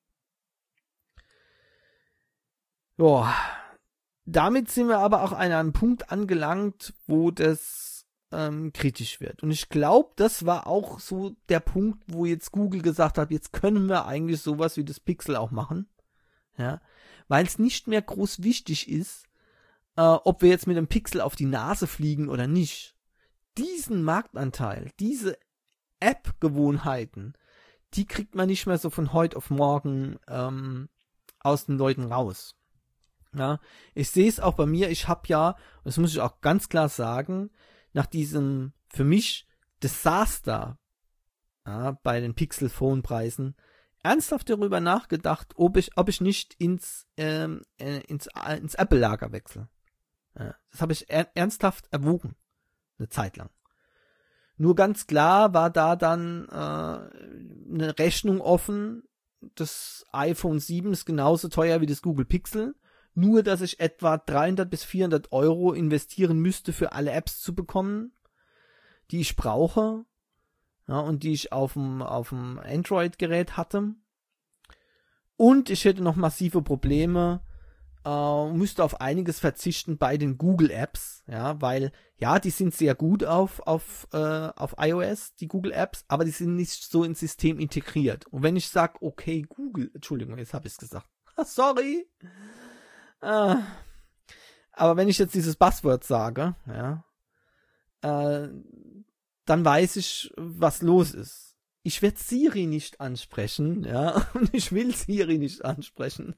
Ja, damit sind wir aber auch an einem Punkt angelangt, wo das ähm, kritisch wird. Und ich glaube, das war auch so der Punkt, wo jetzt Google gesagt hat, jetzt können wir eigentlich sowas wie das Pixel auch machen. Ja, weil es nicht mehr groß wichtig ist, äh, ob wir jetzt mit dem Pixel auf die Nase fliegen oder nicht. Diesen Marktanteil, diese App-Gewohnheiten, die kriegt man nicht mehr so von heute auf morgen ähm, aus den Leuten raus. Ja, ich sehe es auch bei mir, ich habe ja, das muss ich auch ganz klar sagen, nach diesem für mich Desaster ja, bei den Pixel-Phone-Preisen ernsthaft darüber nachgedacht, ob ich, ob ich nicht ins, ähm, äh, ins, äh, ins Apple-Lager wechsle. Ja, das habe ich er- ernsthaft erwogen, eine Zeit lang. Nur ganz klar war da dann äh, eine Rechnung offen, das iPhone sieben ist genauso teuer wie das Google Pixel, nur dass ich etwa dreihundert bis vierhundert Euro investieren müsste, für alle Apps zu bekommen, die ich brauche, ja, und die ich auf dem auf dem Android-Gerät hatte. Und ich hätte noch massive Probleme, äh, müsste auf einiges verzichten bei den Google-Apps, ja, weil, ja, die sind sehr gut auf, auf, äh, auf iOS, die Google-Apps, aber die sind nicht so ins System integriert. Und wenn ich sage, okay, Google, Entschuldigung, jetzt habe ich es gesagt, sorry, äh, aber wenn ich jetzt dieses Buzzword sage, ja, äh, dann weiß ich, was los ist. Ich werde Siri nicht ansprechen, ja, und ich will Siri nicht ansprechen.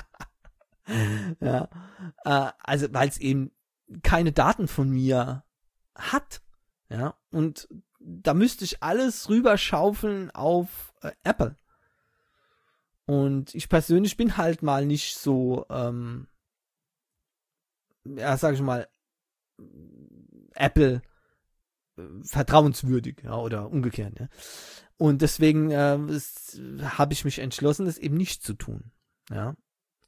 Ja, äh, also weil es eben keine Daten von mir hat, ja, und da müsste ich alles rüberschaufeln auf äh, Apple. Und ich persönlich bin halt mal nicht so, ähm, ja, sag ich mal, Apple äh, vertrauenswürdig, ja, oder umgekehrt, ja. Und deswegen äh, habe ich mich entschlossen, das eben nicht zu tun, ja.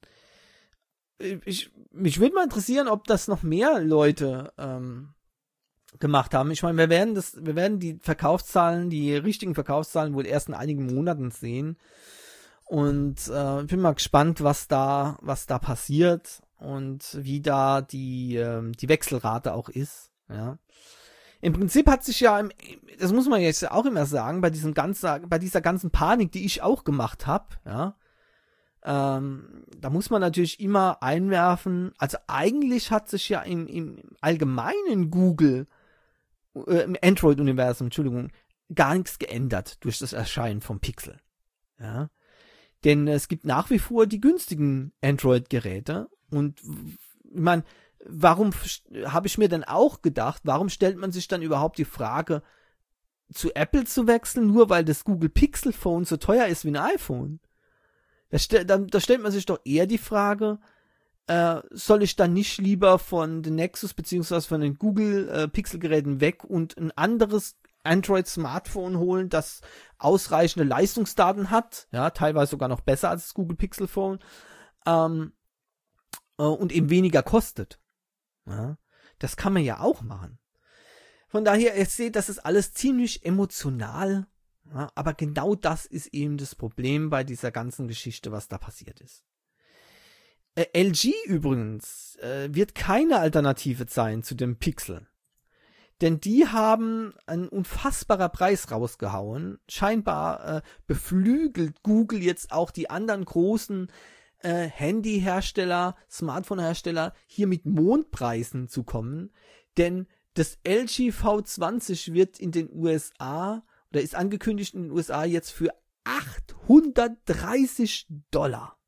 Ich, mich würde mal interessieren, ob das noch mehr Leute ähm, gemacht haben. Ich meine, wir werden das, wir werden die Verkaufszahlen, die richtigen Verkaufszahlen wohl erst in einigen Monaten sehen. Und äh, bin mal gespannt, was da, was da passiert und wie da die ähm, die Wechselrate auch ist. Ja. Im Prinzip hat sich ja, das muss man jetzt auch immer sagen, bei diesem ganzen, bei dieser ganzen Panik, die ich auch gemacht habe, ja. Ähm, da muss man natürlich immer einwerfen, also eigentlich hat sich ja im, im allgemeinen Google, äh, im Android-Universum, Entschuldigung, gar nichts geändert durch das Erscheinen vom Pixel. Ja. Denn es gibt nach wie vor die günstigen Android-Geräte und ich meine, warum habe ich mir dann auch gedacht, warum stellt man sich dann überhaupt die Frage, zu Apple zu wechseln, nur weil das Google Pixel Phone so teuer ist wie ein iPhone? Da, stell, dann, da stellt man sich doch eher die Frage, äh, soll ich dann nicht lieber von den Nexus beziehungsweise von den Google äh, Pixel-Geräten weg und ein anderes Android-Smartphone holen, das ausreichende Leistungsdaten hat, ja, teilweise sogar noch besser als das Google Pixel Phone, ähm, äh, und eben weniger kostet. Ja, das kann man ja auch machen. Von daher, ihr seht, das ist alles ziemlich emotional. Ja, aber genau das ist eben das Problem bei dieser ganzen Geschichte, was da passiert ist. Äh, L G übrigens äh, wird keine Alternative sein zu dem Pixel. Denn die haben einen unfassbarer Preis rausgehauen. Scheinbar äh, beflügelt Google jetzt auch die anderen großen äh, Handyhersteller, Smartphone-Hersteller, hier mit Mondpreisen zu kommen. Denn das L G V zwanzig wird in den U S A oder ist angekündigt in den U S A jetzt für achthundertdreißig Dollar.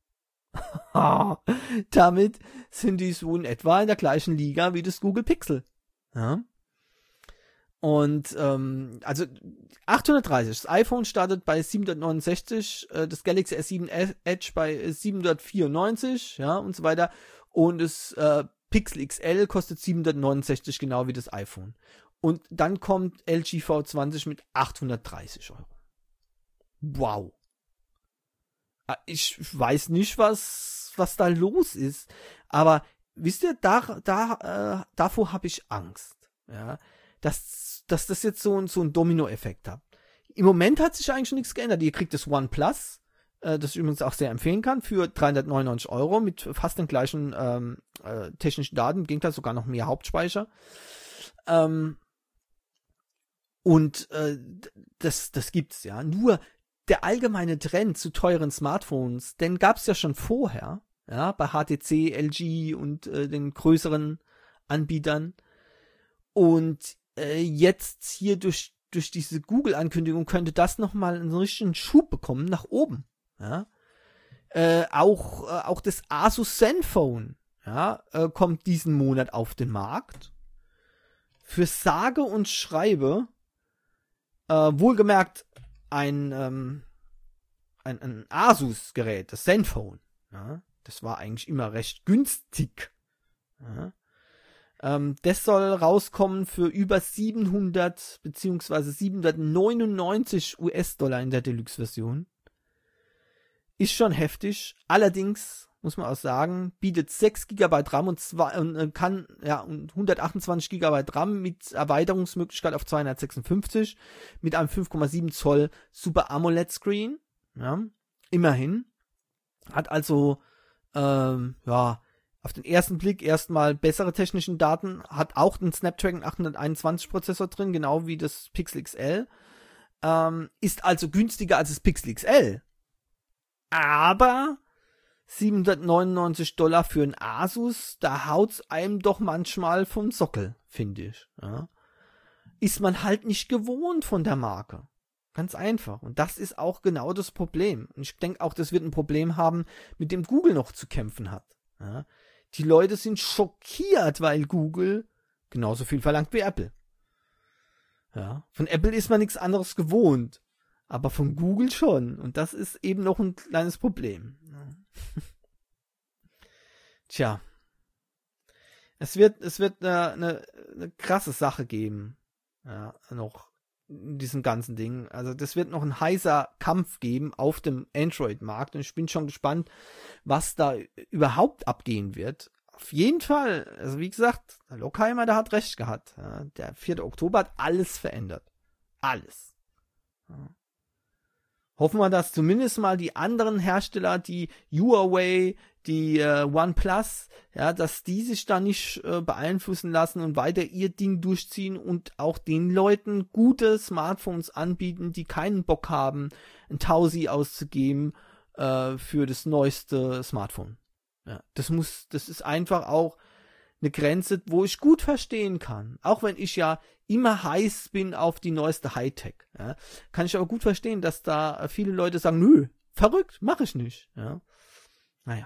Damit sind die so in etwa in der gleichen Liga wie das Google Pixel. Ja. Und ähm, also achthundertdreißig. Das iPhone startet bei siebenhundertneunundsechzig, äh, das Galaxy S sieben Edge bei siebenhundertvierundneunzig, ja, und so weiter. Und das äh, Pixel X L kostet siebenhundertneunundsechzig, genau wie das iPhone. Und dann kommt L G V zwanzig mit achthundertdreißig Euro. Wow. Ich weiß nicht, was, was da los ist. Aber wisst ihr, da, da, äh, davor habe ich Angst. Ja, dass, dass das jetzt so, so einen Dominoeffekt hat. Im Moment hat sich eigentlich nichts geändert. Ihr kriegt das OnePlus, äh, das ich übrigens auch sehr empfehlen kann, für dreihundertneunundneunzig Euro mit fast den gleichen ähm, äh, technischen Daten. Im Gegenteil sogar noch mehr Hauptspeicher. Ähm, Und äh, das, das gibt's ja. Nur der allgemeine Trend zu teuren Smartphones, den gab's ja schon vorher. ja, bei H T C, L G und äh, den größeren Anbietern. Und äh, jetzt hier durch durch diese Google-Ankündigung könnte das nochmal einen richtigen Schub bekommen nach oben. Ja. Äh, auch, äh, auch das Asus Zenfone, ja, äh, kommt diesen Monat auf den Markt. Für sage und schreibe, äh, wohlgemerkt ein, ähm, ein, ein Asus-Gerät, das Zenfone. Ja. Das war eigentlich immer recht günstig. Ja. Ähm, das soll rauskommen für über siebenhundert beziehungsweise siebenhundertneunundneunzig US-Dollar in der Deluxe-Version. Ist schon heftig. Allerdings, muss man auch sagen, bietet sechs Gigabyte RAM und, zwei, und äh, kann ja und hundertachtundzwanzig Gigabyte RAM mit Erweiterungsmöglichkeit auf zweihundertsechsundfünfzig mit einem fünf Komma sieben Zoll Super AMOLED Screen. Ja, immerhin. Hat also ähm, ja auf den ersten Blick erstmal bessere technischen Daten, hat auch den Snapdragon achthunderteinundzwanzig Prozessor drin, genau wie das Pixel X L, ähm, ist also günstiger als das Pixel X L. Aber siebenhundertneunundneunzig Dollar für ein Asus, da haut's einem doch manchmal vom Sockel, finde ich. Ja. Ist man halt nicht gewohnt von der Marke. Ganz einfach. Und das ist auch genau das Problem. Und ich denke auch, das wird ein Problem haben, mit dem Google noch zu kämpfen hat. Ja. Die Leute sind schockiert, weil Google genauso viel verlangt wie Apple. Ja, von Apple ist man nichts anderes gewohnt, aber von Google schon. Und das ist eben noch ein kleines Problem. Ja. Tja, es wird es wird eine, eine, eine krasse Sache geben, ja, noch in diesem ganzen Ding. Also das wird noch ein heißer Kampf geben auf dem Android-Markt und ich bin schon gespannt, was da überhaupt abgehen wird. Auf jeden Fall, also wie gesagt, der Lockheimer, der hat recht gehabt. Ja, der vierte Oktober hat alles verändert. Alles. Ja. Hoffen wir, dass zumindest mal die anderen Hersteller, die Huawei, die äh, OnePlus, ja, dass die sich da nicht äh, beeinflussen lassen und weiter ihr Ding durchziehen und auch den Leuten gute Smartphones anbieten, die keinen Bock haben, ein Tausi auszugeben äh, für das neueste Smartphone. Ja, das muss, das ist einfach auch eine Grenze, wo ich gut verstehen kann. Auch wenn ich ja immer heiß bin auf die neueste Hightech. Ja, kann ich aber gut verstehen, dass da viele Leute sagen, nö, verrückt, mache ich nicht. Ja, naja.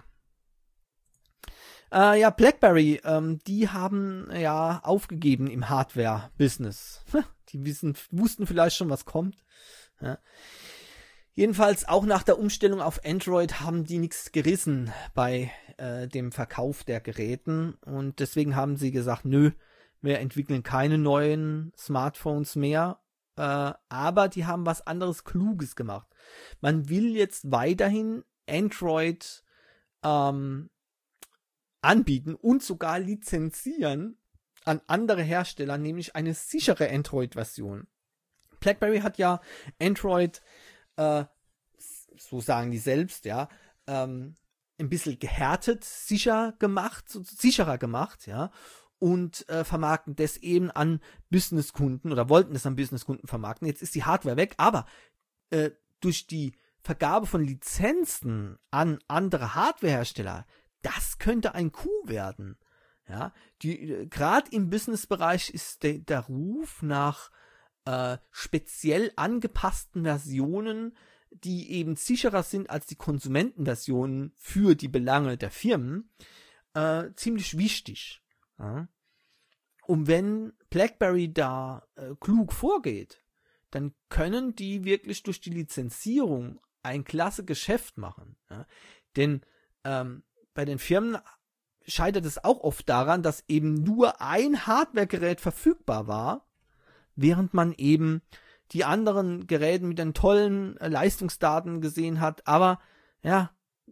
Äh, ja, BlackBerry, ähm, die haben ja aufgegeben im Hardware-Business. Die wissen, wussten vielleicht schon, was kommt. Ja. Jedenfalls auch nach der Umstellung auf Android haben die nichts gerissen bei äh, dem Verkauf der Geräten und deswegen haben sie gesagt, nö, wir entwickeln keine neuen Smartphones mehr, äh, aber die haben was anderes Kluges gemacht. Man will jetzt weiterhin Android ähm, anbieten und sogar lizenzieren an andere Hersteller, nämlich eine sichere Android-Version. BlackBerry hat ja Android Äh, so sagen die selbst, ja, ähm, ein bisschen gehärtet, sicher gemacht, so, sicherer gemacht, ja, und äh, vermarkten das eben an Businesskunden oder wollten es an Businesskunden vermarkten. Jetzt ist die Hardware weg, aber äh, durch die Vergabe von Lizenzen an andere Hardwarehersteller, das könnte ein Coup werden, ja. Die äh, gerade im Businessbereich ist de, der Ruf nach Äh, speziell angepassten Versionen, die eben sicherer sind als die Konsumentenversionen für die Belange der Firmen, äh, ziemlich wichtig. Ja. Und wenn BlackBerry da äh, klug vorgeht, dann können die wirklich durch die Lizenzierung ein klasse Geschäft machen. Ja. Denn ähm, bei den Firmen scheitert es auch oft daran, dass eben nur ein Hardwaregerät verfügbar war, während man eben die anderen Geräte mit den tollen äh, Leistungsdaten gesehen hat. Aber ja,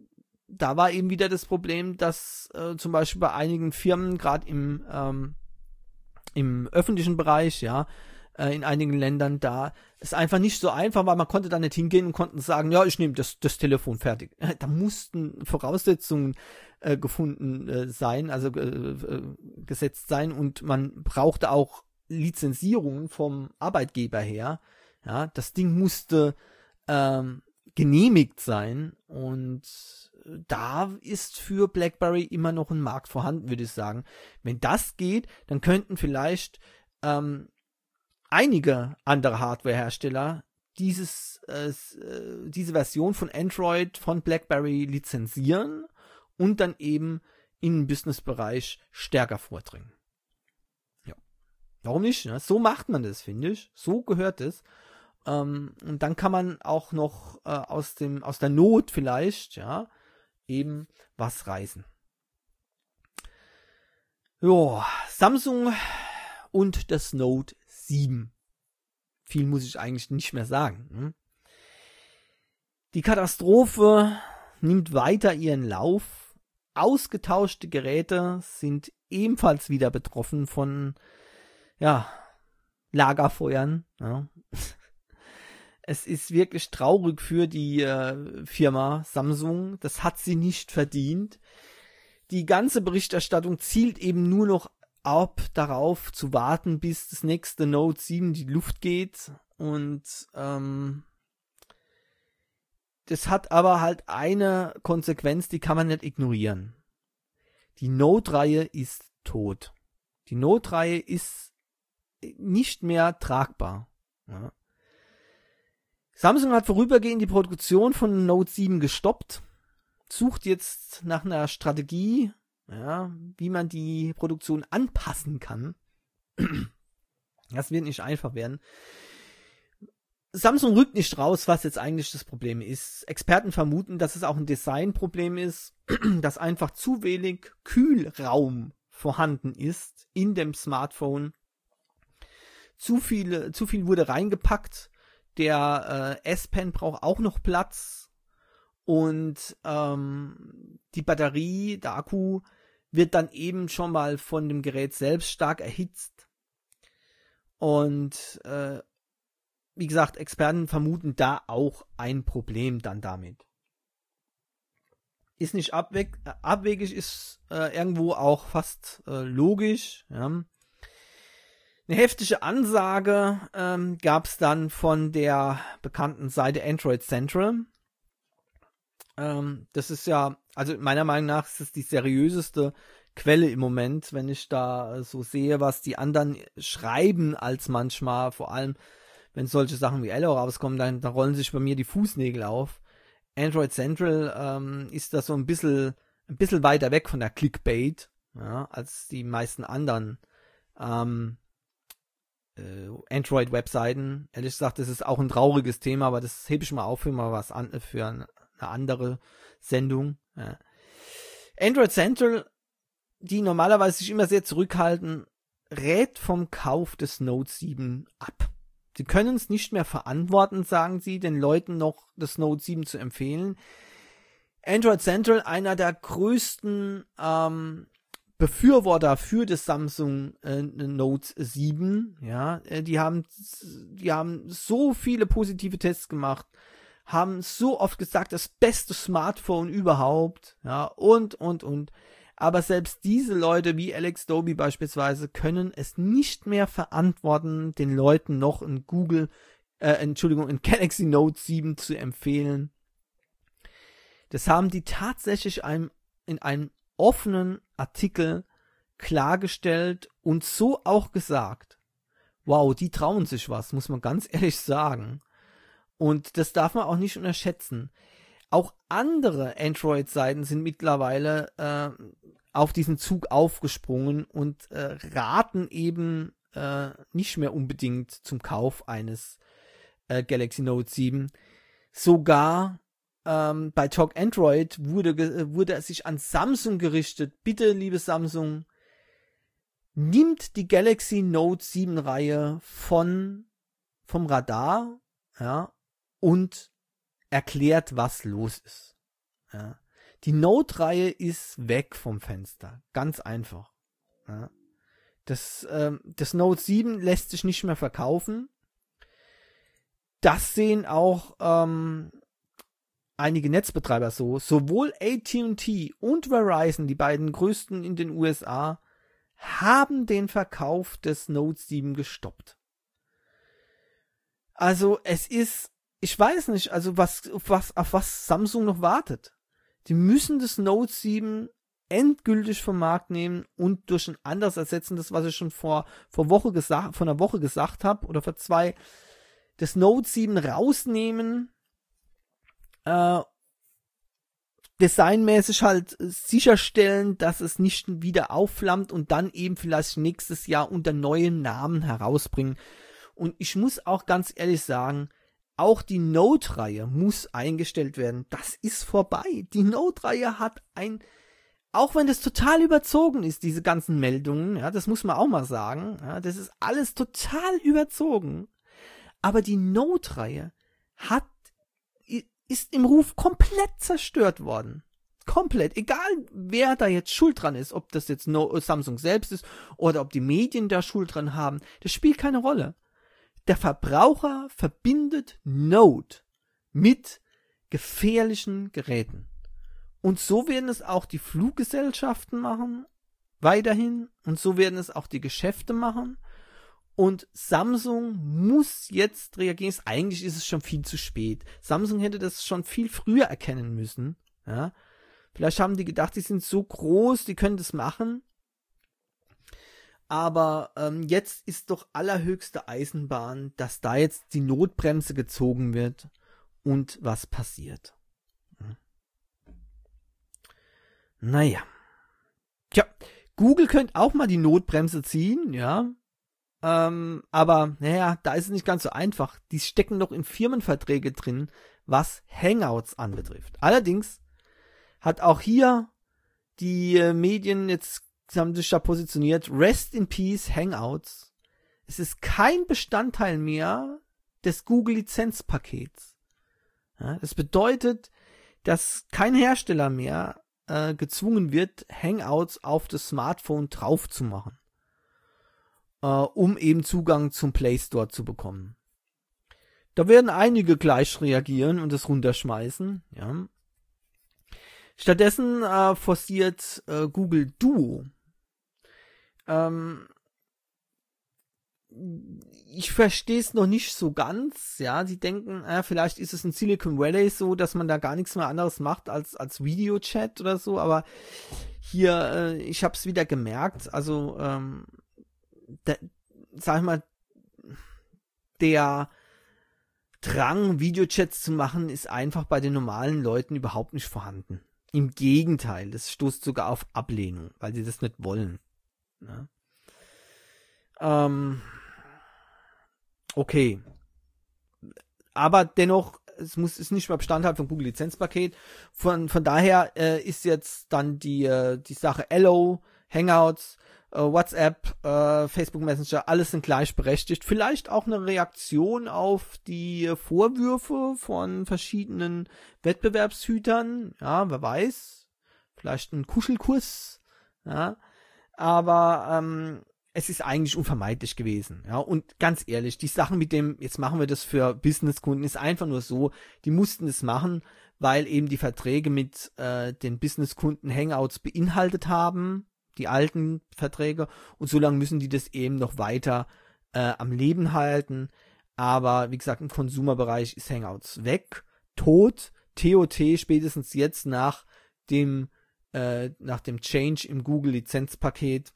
da war eben wieder das Problem, dass äh, zum Beispiel bei einigen Firmen, gerade im, ähm, im öffentlichen Bereich, ja, äh, in einigen Ländern, da es einfach nicht so einfach war. Man konnte da nicht hingehen und konnten sagen, ja, ich nehme das, das Telefon fertig. Da mussten Voraussetzungen äh, gefunden äh, sein, also äh, äh, gesetzt sein und man brauchte auch Lizenzierung vom Arbeitgeber her. Ja, das Ding musste ähm, genehmigt sein und da ist für BlackBerry immer noch ein Markt vorhanden, würde ich sagen. Wenn das geht, dann könnten vielleicht ähm, einige andere Hardwarehersteller dieses äh, diese Version von Android von BlackBerry lizenzieren und dann eben in den Businessbereich stärker vordringen. Ja. Warum nicht? Ne? So macht man das, finde ich. So gehört es. Ähm, und dann kann man auch noch äh, aus dem aus der Not vielleicht, ja, eben was reißen. Jo, Samsung und das Note sieben. Viel muss ich eigentlich nicht mehr sagen. Hm? Die Katastrophe nimmt weiter ihren Lauf. Ausgetauschte Geräte sind ebenfalls wieder betroffen von ja, Lagerfeuern. Ja. Es ist wirklich traurig für die äh, Firma Samsung. Das hat sie nicht verdient. Die ganze Berichterstattung zielt eben nur noch ab, darauf zu warten, bis das nächste Note sieben in die Luft geht. Und ähm, das hat aber halt eine Konsequenz, die kann man nicht ignorieren. Die Note-Reihe ist tot. Die Note-Reihe ist nicht mehr tragbar. Ja. Samsung hat vorübergehend die Produktion von Note sieben gestoppt, sucht jetzt nach einer Strategie, ja, wie man die Produktion anpassen kann. Das wird nicht einfach werden. Samsung rückt nicht raus, was jetzt eigentlich das Problem ist. Experten vermuten, dass es auch ein Designproblem ist, dass einfach zu wenig Kühlraum vorhanden ist in dem Smartphone. Zu viel, zu viel wurde reingepackt. Der äh, S-Pen braucht auch noch Platz und ähm, die Batterie, der Akku, wird dann eben schon mal von dem Gerät selbst stark erhitzt. Und äh, wie gesagt, Experten vermuten da auch ein Problem dann damit. Ist nicht abweg, äh, abwegig, ist äh, irgendwo auch fast äh, logisch, ja. Eine heftige Ansage ähm, gab es dann von der bekannten Seite Android Central. Ähm, das ist ja, also meiner Meinung nach ist es die seriöseste Quelle im Moment, wenn ich da so sehe, was die anderen schreiben, als manchmal, vor allem wenn solche Sachen wie Ello rauskommen, dann, dann rollen sich bei mir die Fußnägel auf. Android Central ähm, ist da so ein bisschen, ein bisschen weiter weg von der Clickbait, ja, als die meisten anderen ähm, Android-Webseiten. Ehrlich gesagt, das ist auch ein trauriges Thema, aber das hebe ich mal auf für mal was an, für eine andere Sendung. Ja. Android Central, die normalerweise sich immer sehr zurückhalten, rät vom Kauf des Note sieben ab. Sie können es nicht mehr verantworten, sagen sie, den Leuten noch das Note sieben zu empfehlen. Android Central, einer der größten ähm, Befürworter für das Samsung äh, Note sieben, ja, die haben, die haben so viele positive Tests gemacht, haben so oft gesagt, das beste Smartphone überhaupt, ja, und, und, und. Aber selbst diese Leute wie Alex Doby beispielsweise können es nicht mehr verantworten, den Leuten noch ein Google, äh, Entschuldigung, ein Galaxy Note sieben zu empfehlen. Das haben die tatsächlich einem, in einem offenen Artikel klargestellt und so auch gesagt. Wow, die trauen sich was, muss man ganz ehrlich sagen. Und das darf man auch nicht unterschätzen. Auch andere Android-Seiten sind mittlerweile äh, auf diesen Zug aufgesprungen und äh, raten eben äh, nicht mehr unbedingt zum Kauf eines äh, Galaxy Note sieben. Sogar Ähm, bei Talk Android wurde, wurde es sich an Samsung gerichtet. Bitte, liebe Samsung, nimmt die Galaxy Note sieben Reihe von, vom Radar, ja, und erklärt, was los ist. Ja. Die Note-Reihe ist weg vom Fenster. Ganz einfach. Ja. Das, ähm, das Note sieben lässt sich nicht mehr verkaufen. Das sehen auch ähm, einige Netzbetreiber so. Sowohl A T und T und Verizon, die beiden größten in den U S A, haben den Verkauf des Note sieben gestoppt. Also es ist, ich weiß nicht, also was, auf was, auf was Samsung noch wartet. Die müssen das Note sieben endgültig vom Markt nehmen und durch ein anderes ersetzen, das was ich schon vor vor Woche gesagt, vor einer Woche gesagt habe oder vor zwei, das Note sieben rausnehmen, äh, designmäßig halt sicherstellen, dass es nicht wieder aufflammt und dann eben vielleicht nächstes Jahr unter neuen Namen herausbringen. Und ich muss auch ganz ehrlich sagen, auch die Note-Reihe muss eingestellt werden. Das ist vorbei. Die Note-Reihe hat ein, auch wenn das total überzogen ist, diese ganzen Meldungen, ja, das muss man auch mal sagen, ja, das ist alles total überzogen. Aber die Note-Reihe hat, ist im Ruf komplett zerstört worden. Komplett. Egal, wer da jetzt schuld dran ist, ob das jetzt no- Samsung selbst ist oder ob die Medien da Schuld dran haben, das spielt keine Rolle. Der Verbraucher verbindet Note mit gefährlichen Geräten. Und so werden es auch die Fluggesellschaften machen, weiterhin. Und so werden es auch die Geschäfte machen. Und Samsung muss jetzt reagieren. Eigentlich ist es schon viel zu spät. Samsung hätte das schon viel früher erkennen müssen. Ja? Vielleicht haben die gedacht, die sind so groß, die können das machen. Aber ähm, jetzt ist doch allerhöchste Eisenbahn, dass da jetzt die Notbremse gezogen wird und was passiert. Hm. Naja. Tja, Google könnte auch mal die Notbremse ziehen, ja. Ähm, aber, naja, da ist es nicht ganz so einfach. Die stecken noch in Firmenverträge drin, was Hangouts anbetrifft. Allerdings hat auch hier die äh, Medien jetzt haben sich da positioniert, Rest in Peace Hangouts. Es ist kein Bestandteil mehr des Google-Lizenzpakets. Ja, das bedeutet, dass kein Hersteller mehr äh, gezwungen wird, Hangouts auf das Smartphone drauf zu machen, äh, um eben Zugang zum Play Store zu bekommen. Da werden einige gleich reagieren und es runterschmeißen. Ja. Stattdessen äh, forciert äh, Google Duo. Ähm, ich verstehe es noch nicht so ganz. Ja, sie denken, äh, vielleicht ist es in Silicon Valley so, dass man da gar nichts mehr anderes macht als als Videochat oder so. Aber hier, äh, ich habe es wieder gemerkt. Also, ähm, der, sag ich mal, der Drang, Videochats zu machen, ist einfach bei den normalen Leuten überhaupt nicht vorhanden. Im Gegenteil, das stoßt sogar auf Ablehnung, weil sie das nicht wollen. Ja. Ähm, okay. Aber dennoch, es muss ist nicht mehr Bestandteil vom Google Lizenzpaket. Von von daher äh, ist jetzt dann die äh, die Sache Allo, Hangouts, äh, WhatsApp, äh, Facebook Messenger, alles sind gleichberechtigt. Vielleicht auch eine Reaktion auf die Vorwürfe von verschiedenen Wettbewerbshütern. Ja, wer weiß. Vielleicht ein Kuschelkurs. Ja. Aber ähm, es ist eigentlich unvermeidlich gewesen. Ja, und ganz ehrlich, die Sachen mit dem, jetzt machen wir das für Businesskunden, ist einfach nur so, die mussten es machen, weil eben die Verträge mit äh, den Businesskunden Hangouts beinhaltet haben, die alten Verträge, und so lange müssen die das eben noch weiter äh, am Leben halten. Aber wie gesagt, im Konsumerbereich ist Hangouts weg, tot, T O T spätestens jetzt nach dem äh, nach dem Change im Google Lizenzpaket.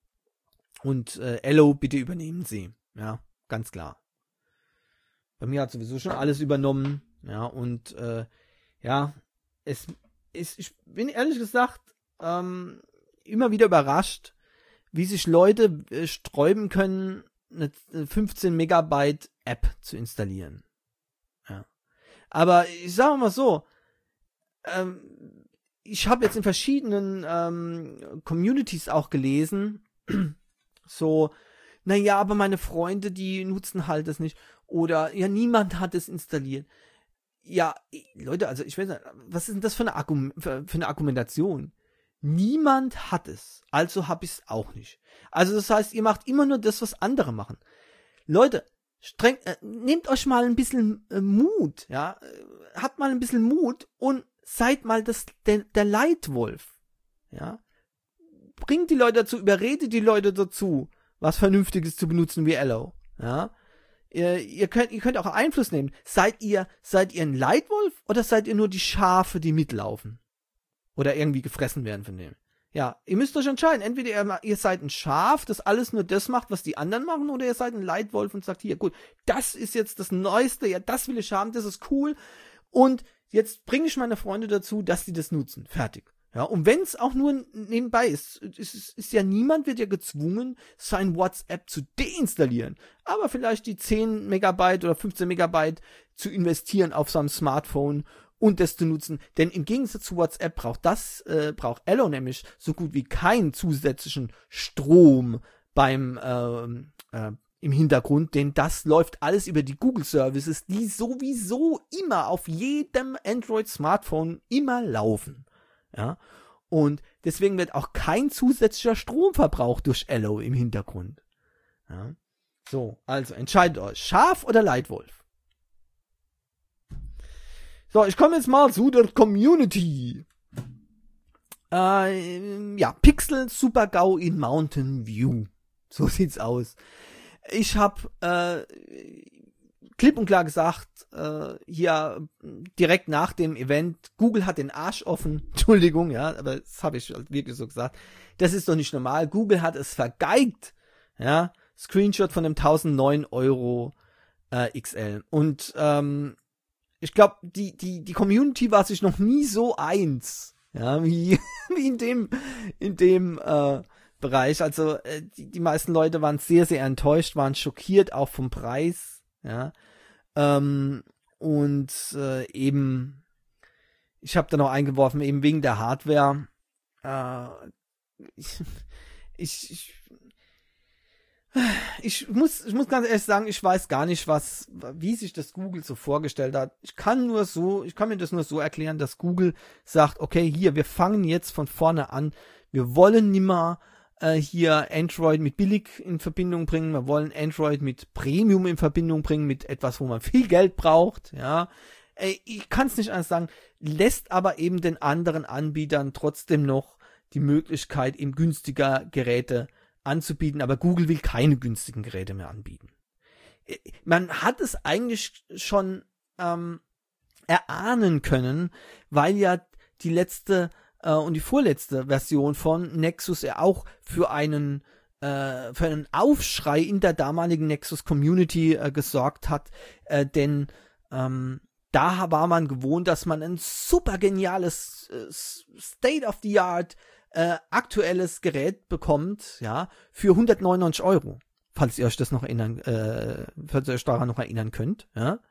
Und äh, Allo, bitte übernehmen Sie. Ja, ganz klar. Bei mir hat sowieso schon alles übernommen. Ja, und äh, ja, es ist, ich bin ehrlich gesagt ähm, immer wieder überrascht, wie sich Leute äh, sträuben können, eine fünfzehn Megabyte App zu installieren. Ja. Aber ich sage mal so, ähm, ich habe jetzt in verschiedenen ähm, Communities auch gelesen, so, naja, aber meine Freunde, die nutzen halt das nicht. Oder, ja, niemand hat es installiert. Ja, Leute, also ich weiß nicht, was ist denn das für eine, Argum- für, für eine Argumentation? Niemand hat es, also hab ich es auch nicht. Also das heißt, ihr macht immer nur das, was andere machen. Leute, streng, äh, nehmt euch mal ein bisschen äh, Mut, ja, habt mal ein bisschen Mut und seid mal das, der, der Leitwolf, ja. Bringt die Leute dazu, überredet die Leute dazu, was Vernünftiges zu benutzen wie Allo, ja. Ihr, ihr könnt, ihr könnt auch Einfluss nehmen. Seid ihr, seid ihr ein Leitwolf oder seid ihr nur die Schafe, die mitlaufen? oder irgendwie gefressen werden von dem. Ja, ihr müsst euch entscheiden. Entweder ihr, ihr seid ein Schaf, das alles nur das macht, was die anderen machen, oder ihr seid ein Leitwolf und sagt, hier, gut, das ist jetzt das Neueste, ja, das will ich haben, das ist cool. Und jetzt bringe ich meine Freunde dazu, dass sie das nutzen. Fertig. Ja, und wenn es auch nur nebenbei ist, ist, ist, ist ja niemand wird ja gezwungen, sein WhatsApp zu deinstallieren. Aber vielleicht die zehn Megabyte oder fünfzehn Megabyte zu investieren auf seinem Smartphone und das zu nutzen. Denn im Gegensatz zu WhatsApp braucht das, äh, braucht Allo nämlich so gut wie keinen zusätzlichen Strom beim, ähm, äh, im Hintergrund, denn das läuft alles über die Google Services, die sowieso immer auf jedem Android-Smartphone immer laufen. Ja, und deswegen wird auch kein zusätzlicher Strom verbraucht durch Allo im Hintergrund. Ja, so, also entscheidet euch, Schaf oder Leitwolf. So, ich komme jetzt mal zu der Community. Äh, ja, Pixel Super GAU in Mountain View. So sieht's aus. Ich habe äh, klipp und klar gesagt, äh, hier direkt nach dem Event, Google hat den Arsch offen. Entschuldigung, ja, aber das habe ich wirklich so gesagt. Das ist doch nicht normal. Google hat es vergeigt. Ja, Screenshot von dem tausendneun Euro äh, X L. Und ähm, ich glaube, die die die Community war sich noch nie so eins, ja, wie wie in dem in dem äh, Bereich. Also äh, die die meisten Leute waren sehr sehr enttäuscht, waren schockiert auch vom Preis. Ja. Ähm, und äh, eben, ich habe da noch eingeworfen, eben wegen der Hardware. Äh, ich, ich, ich, ich, muss, ich muss ganz ehrlich sagen, ich weiß gar nicht, was, wie sich das Google so vorgestellt hat. Ich kann nur so, ich kann mir das nur so erklären, dass Google sagt, okay, hier, wir fangen jetzt von vorne an. Wir wollen nimmer hier Android mit billig in Verbindung bringen, wir wollen Android mit Premium in Verbindung bringen, mit etwas, wo man viel Geld braucht, ja. Ich kann es nicht anders sagen, lässt aber eben den anderen Anbietern trotzdem noch die Möglichkeit, eben günstiger Geräte anzubieten, aber Google will keine günstigen Geräte mehr anbieten. Man hat es eigentlich schon ähm, erahnen können, weil ja die letzte und die vorletzte Version von Nexus ja auch für einen äh, für einen Aufschrei in der damaligen Nexus Community äh, gesorgt hat, äh, denn ähm, da war man gewohnt, dass man ein super geniales äh, State of the Art äh, aktuelles Gerät bekommt, ja, für hundertneunundneunzig Euro, falls ihr euch das noch erinnern, äh, falls ihr euch daran noch erinnern könnt, ja.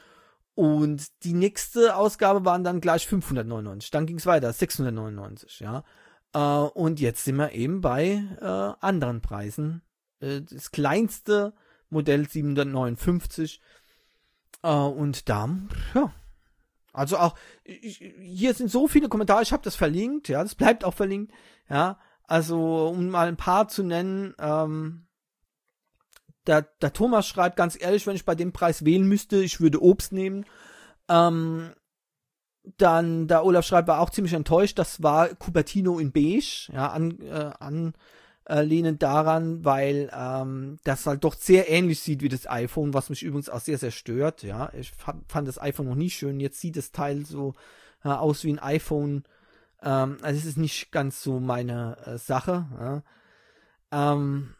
Und die nächste Ausgabe waren dann gleich fünfhundertneunundneunzig. Dann ging es weiter, sechshundertneunundneunzig, ja. Äh, und jetzt sind wir eben bei äh, anderen Preisen. Äh, das kleinste Modell siebenhundertneunundfünfzig. Äh, und da, ja. Also auch, ich, hier sind so viele Kommentare, ich habe das verlinkt, ja, das bleibt auch verlinkt, ja. Also, um mal ein paar zu nennen, ähm, Der, der Thomas schreibt, ganz ehrlich, wenn ich bei dem Preis wählen müsste, ich würde Obst nehmen. Ähm, dann, der Olaf schreibt, war auch ziemlich enttäuscht, das war Cupertino in beige, ja, an, äh, anlehnend daran, weil ähm, das halt doch sehr ähnlich sieht wie das iPhone, was mich übrigens auch sehr, sehr stört, ja. Ich fand, fand das iPhone noch nie schön, jetzt sieht das Teil so äh, aus wie ein iPhone. Ähm, also es ist nicht ganz so meine äh, Sache, ja. Ähm,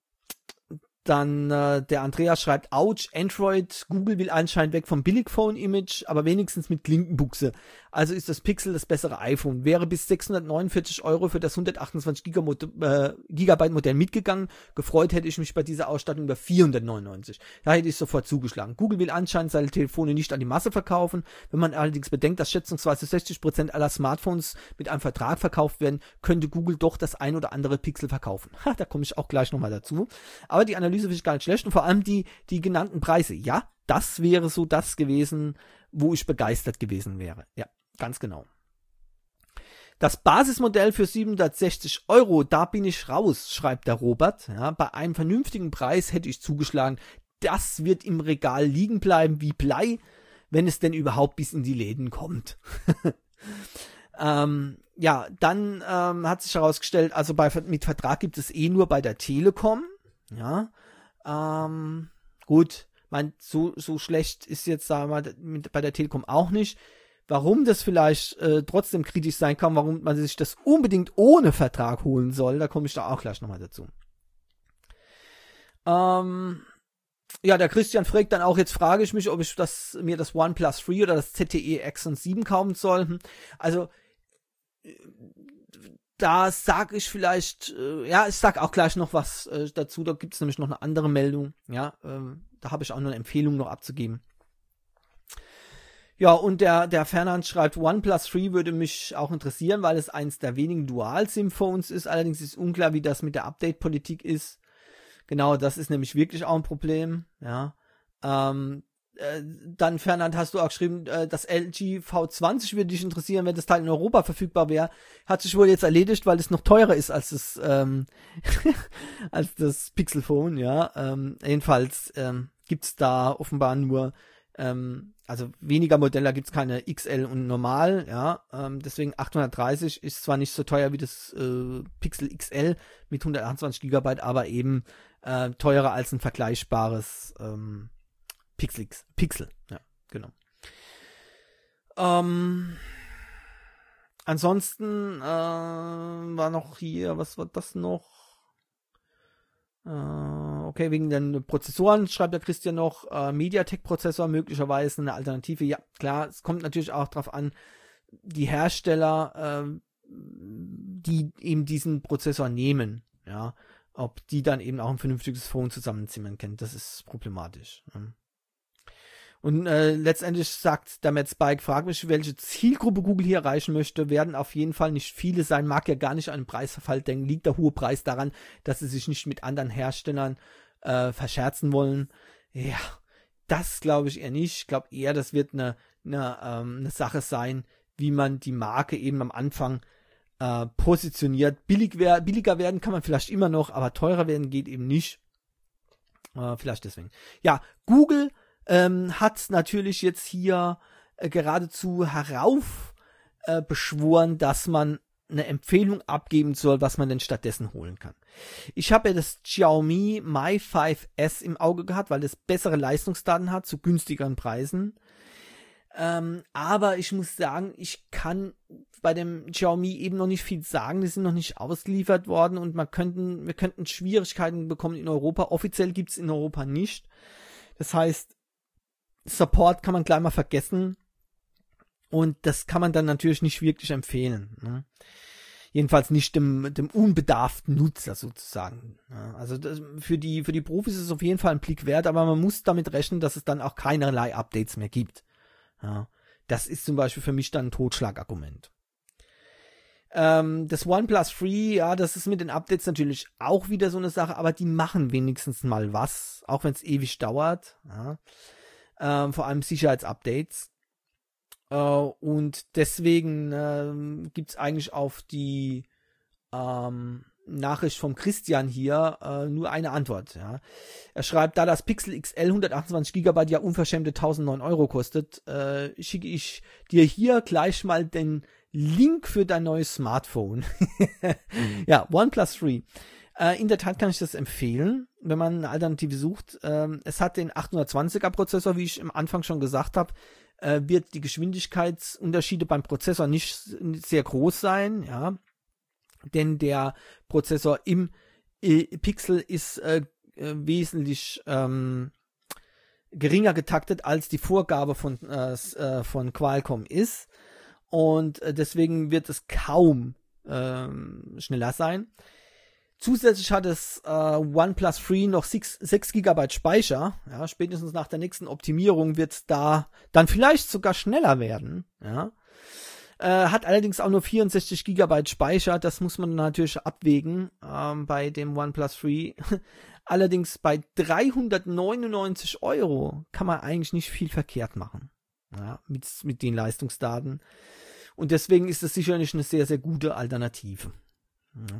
Dann äh, der Andreas schreibt, ouch, Android, Google will anscheinend weg vom Billigphone-Image, aber wenigstens mit Klinkenbuchse. Also ist das Pixel das bessere iPhone. Wäre bis sechshundertneunundvierzig Euro für das hundertachtundzwanzig Gigabyte Modell mitgegangen. Gefreut hätte ich mich bei dieser Ausstattung über vierhundertneunundneunzig. Da hätte ich sofort zugeschlagen. Google will anscheinend seine Telefone nicht an die Masse verkaufen. Wenn man allerdings bedenkt, dass schätzungsweise sechzig Prozent aller Smartphones mit einem Vertrag verkauft werden, könnte Google doch das ein oder andere Pixel verkaufen. Ha, da komme ich auch gleich nochmal dazu. Aber die Analyse finde ich gar nicht schlecht und vor allem die, die genannten Preise. Ja, das wäre so das gewesen, wo ich begeistert gewesen wäre. Ja, ganz genau. Das Basismodell für siebenhundertsechzig Euro, da bin ich raus, schreibt der Robert. Ja, bei einem vernünftigen Preis hätte ich zugeschlagen. Das wird im Regal liegen bleiben wie Blei, wenn es denn überhaupt bis in die Läden kommt. ähm, ja, dann ähm, hat sich herausgestellt, also bei, mit Vertrag gibt es eh nur bei der Telekom. Ja, ähm, gut, mein, so, so schlecht ist jetzt, sagen wir mal, mit, bei der Telekom auch nicht. warum das vielleicht äh, trotzdem kritisch sein kann, warum man sich das unbedingt ohne Vertrag holen soll, da komme ich da auch gleich nochmal dazu. Ähm, ja, der Christian fragt dann auch, jetzt frage ich mich, ob ich das mir das OnePlus drei oder das Z T E Exynon sieben kaufen soll. Also, da sage ich vielleicht, äh, ja, ich sag auch gleich noch was äh, dazu, da gibt es nämlich noch eine andere Meldung, ja, äh, da habe ich auch noch eine Empfehlung noch abzugeben. Ja, und der, der Fernand schreibt, OnePlus drei würde mich auch interessieren, weil es eins der wenigen Dual-SIM-Phones ist. Allerdings ist unklar, wie das mit der Update-Politik ist. Genau, das ist nämlich wirklich auch ein Problem. Ja. Ähm, äh, dann, Fernand, hast du auch geschrieben, äh, das L G V zwanzig würde dich interessieren, wenn das Teil in Europa verfügbar wäre. Hat sich wohl jetzt erledigt, weil es noch teurer ist als das, ähm, als das Pixel Phone, ja. Ähm, jedenfalls ähm, gibt's da offenbar nur Ähm, also weniger Modelle, gibt es keine X L und normal, ja, ähm, deswegen achthundertdreißig ist zwar nicht so teuer wie das äh, Pixel X L mit hundertachtundzwanzig Gigabyte, aber eben äh, teurer als ein vergleichbares ähm, Pixel X, Pixel, ja, genau. Ähm, ansonsten äh, war noch hier, was war das noch? Okay, wegen den Prozessoren schreibt der Christian noch, äh, MediaTek-Prozessor möglicherweise eine Alternative. Ja, klar, es kommt natürlich auch darauf an, die Hersteller, äh, die eben diesen Prozessor nehmen, ja, ob die dann eben auch ein vernünftiges Phone zusammenzimmern können. Das ist problematisch. Ja. Und äh, letztendlich sagt der Matt Spike, fragt mich, welche Zielgruppe Google hier erreichen möchte, werden auf jeden Fall nicht viele sein, mag ja gar nicht an den Preisverfall denken, liegt der hohe Preis daran, dass sie sich nicht mit anderen Herstellern äh, verscherzen wollen. Ja, das glaube ich eher nicht. Ich glaube eher, das wird eine, eine, ähm, eine Sache sein, wie man die Marke eben am Anfang äh, positioniert. Billig wer- billiger werden kann man vielleicht immer noch, aber teurer werden geht eben nicht. Äh, vielleicht deswegen. Ja, Google Ähm, hat natürlich jetzt hier äh, geradezu herauf äh, beschworen, dass man eine Empfehlung abgeben soll, was man denn stattdessen holen kann. Ich habe ja das Xiaomi Mi fünf S im Auge gehabt, weil es bessere Leistungsdaten hat, zu günstigeren Preisen. Ähm, aber ich muss sagen, ich kann bei dem Xiaomi eben noch nicht viel sagen. Die sind noch nicht ausgeliefert worden und man könnten, wir könnten Schwierigkeiten bekommen in Europa. Offiziell gibt es in Europa nicht. Das heißt, Support kann man gleich mal vergessen und das kann man dann natürlich nicht wirklich empfehlen. Ne? Jedenfalls nicht dem, dem unbedarften Nutzer sozusagen. Ja, also das, für die für die Profis ist es auf jeden Fall ein Blick wert, aber man muss damit rechnen, dass es dann auch keinerlei Updates mehr gibt. Ja, das ist zum Beispiel für mich dann ein Totschlagargument. Ähm, das OnePlus drei, ja, das ist mit den Updates natürlich auch wieder so eine Sache, aber die machen wenigstens mal was, auch wenn es ewig dauert. Ja. Ähm, vor allem Sicherheitsupdates. Äh, und deswegen ähm, gibt es eigentlich auf die ähm, Nachricht vom Christian hier äh, nur eine Antwort. Ja. Er schreibt, da das Pixel X L hundertachtundzwanzig Gigabyte ja unverschämte tausendneun Euro kostet, äh, schicke ich dir hier gleich mal den Link für dein neues Smartphone. Ja, OnePlus drei. Äh, in der Tat kann ich das empfehlen, wenn man eine Alternative sucht. Ähm, es hat den achthundertzwanziger Prozessor, wie ich am Anfang schon gesagt habe, äh, wird die Geschwindigkeitsunterschiede beim Prozessor nicht, nicht sehr groß sein, ja, denn der Prozessor im äh, Pixel ist äh, äh, wesentlich ähm, geringer getaktet, als die Vorgabe von, äh, von Qualcomm ist und äh, deswegen wird es kaum äh, schneller sein. Zusätzlich hat das äh, OnePlus drei noch sechs Gigabyte Speicher. Ja, spätestens nach der nächsten Optimierung wird es da dann vielleicht sogar schneller werden. Ja. Äh, hat allerdings auch nur vierundsechzig Gigabyte Speicher. Das muss man natürlich abwägen ähm, bei dem OnePlus drei. Allerdings bei dreihundertneunundneunzig Euro kann man eigentlich nicht viel verkehrt machen. Ja, mit, mit den Leistungsdaten. Und deswegen ist es sicherlich eine sehr, sehr gute Alternative. Ja.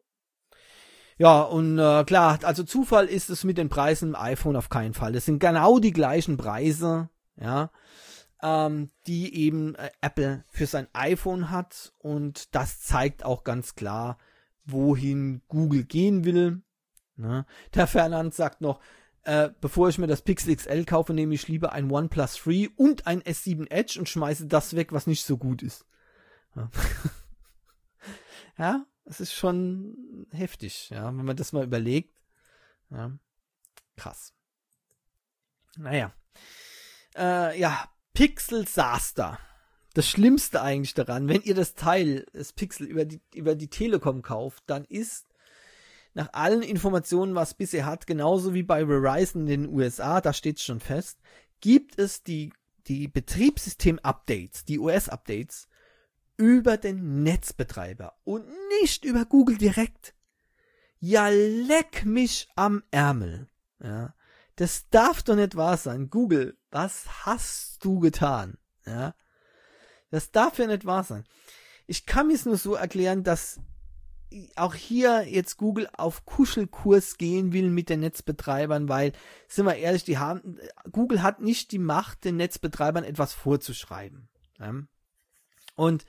Ja, und äh, klar, also Zufall ist es mit den Preisen im iPhone auf keinen Fall. Das sind genau die gleichen Preise, ja, ähm, die eben äh, Apple für sein iPhone hat. Und das zeigt auch ganz klar, wohin Google gehen will. Ne? Der Fernand sagt noch, Äh, bevor ich mir das Pixel X L kaufe, nehme ich lieber ein OnePlus drei und ein S sieben Edge und schmeiße das weg, was nicht so gut ist. Ja, ja, es ist schon heftig, ja, wenn man das mal überlegt. Ja, krass. Naja. Äh, ja, Pixel saß da. Das Schlimmste eigentlich daran, wenn ihr das Teil, das Pixel, über die, über die Telekom kauft, dann ist nach allen Informationen, was bisher hat, genauso wie bei Verizon in den U S A, da steht es schon fest, gibt es die, die Betriebssystem-Updates, die O S-Updates, über den Netzbetreiber und nicht über Google direkt. Ja, leck mich am Ärmel. Ja, das darf doch nicht wahr sein. Google, was hast du getan? Ja, das darf ja nicht wahr sein. Ich kann mir es nur so erklären, dass auch hier jetzt Google auf Kuschelkurs gehen will mit den Netzbetreibern, weil, sind wir ehrlich, die haben, Google hat nicht die Macht, den Netzbetreibern etwas vorzuschreiben. Ja? Und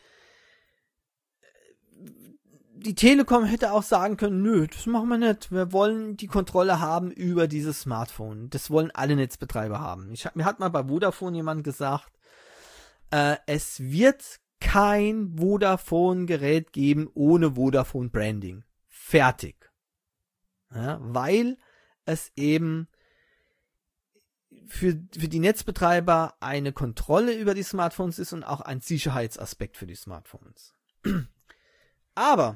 die Telekom hätte auch sagen können, nö, das machen wir nicht. Wir wollen die Kontrolle haben über dieses Smartphone. Das wollen alle Netzbetreiber haben. Ich, mir hat mal bei Vodafone jemand gesagt, äh, es wird kein Vodafone-Gerät geben ohne Vodafone-Branding. Fertig. Ja, weil es eben für, für die Netzbetreiber eine Kontrolle über die Smartphones ist und auch ein Sicherheitsaspekt für die Smartphones. Aber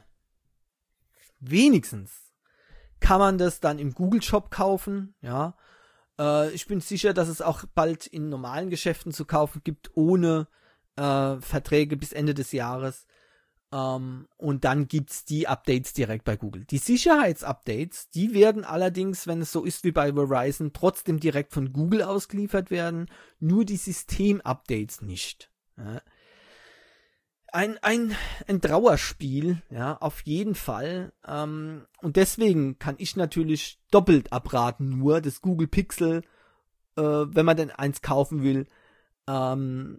wenigstens kann man das dann im Google Shop kaufen, ja. Äh, ich bin sicher, dass es auch bald in normalen Geschäften zu kaufen gibt, ohne äh, Verträge bis Ende des Jahres. Ähm, und dann gibt's die Updates direkt bei Google. Die Sicherheitsupdates, die werden allerdings, wenn es so ist wie bei Verizon, trotzdem direkt von Google ausgeliefert werden, nur die System-Updates nicht. Ja. Ein, ein, ein Trauerspiel, ja, auf jeden Fall. Ähm, und deswegen kann ich natürlich doppelt abraten, nur das Google Pixel, äh, wenn man denn eins kaufen will, ähm,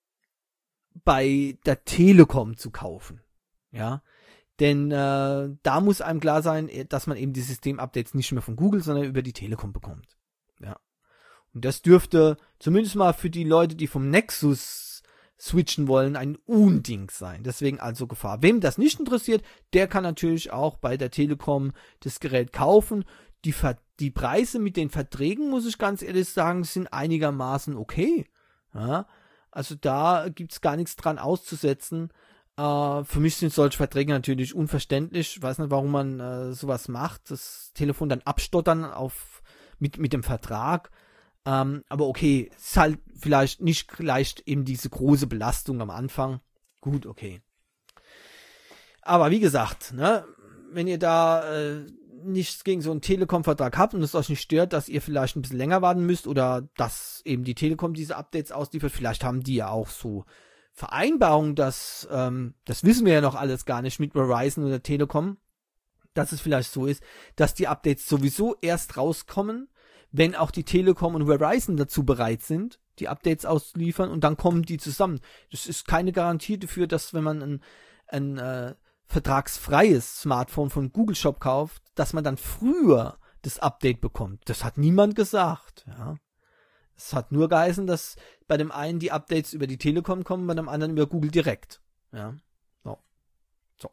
bei der Telekom zu kaufen. Ja, denn äh, da muss einem klar sein, dass man eben die Systemupdates nicht mehr von Google, sondern über die Telekom bekommt. Ja. Und das dürfte zumindest mal für die Leute, die vom Nexus switchen wollen, ein Unding sein. Deswegen also Gefahr. Wem das nicht interessiert, der kann natürlich auch bei der Telekom das Gerät kaufen. Die, Ver- die Preise mit den Verträgen, muss ich ganz ehrlich sagen, sind einigermaßen okay. Ja, also da gibt's gar nichts dran auszusetzen. Äh, für mich sind solche Verträge natürlich unverständlich. Ich weiß nicht, warum man äh, sowas macht. Das Telefon dann abstottern auf mit, mit dem Vertrag. Ähm, aber okay, ist halt vielleicht nicht gleich eben diese große Belastung am Anfang. Gut, okay. Aber wie gesagt, ne, wenn ihr da äh, nichts gegen so einen Telekom-Vertrag habt und es euch nicht stört, dass ihr vielleicht ein bisschen länger warten müsst oder dass eben die Telekom diese Updates ausliefert, vielleicht haben die ja auch so Vereinbarungen, dass, ähm, das wissen wir ja noch alles gar nicht mit Verizon oder Telekom, dass es vielleicht so ist, dass die Updates sowieso erst rauskommen, wenn auch die Telekom und Verizon dazu bereit sind, die Updates auszuliefern und dann kommen die zusammen. Das ist keine Garantie dafür, dass wenn man ein, ein äh, vertragsfreies Smartphone von Google Shop kauft, dass man dann früher das Update bekommt. Das hat niemand gesagt. Ja. Es hat nur geheißen, dass bei dem einen die Updates über die Telekom kommen, bei dem anderen über Google direkt. Ja. So. So.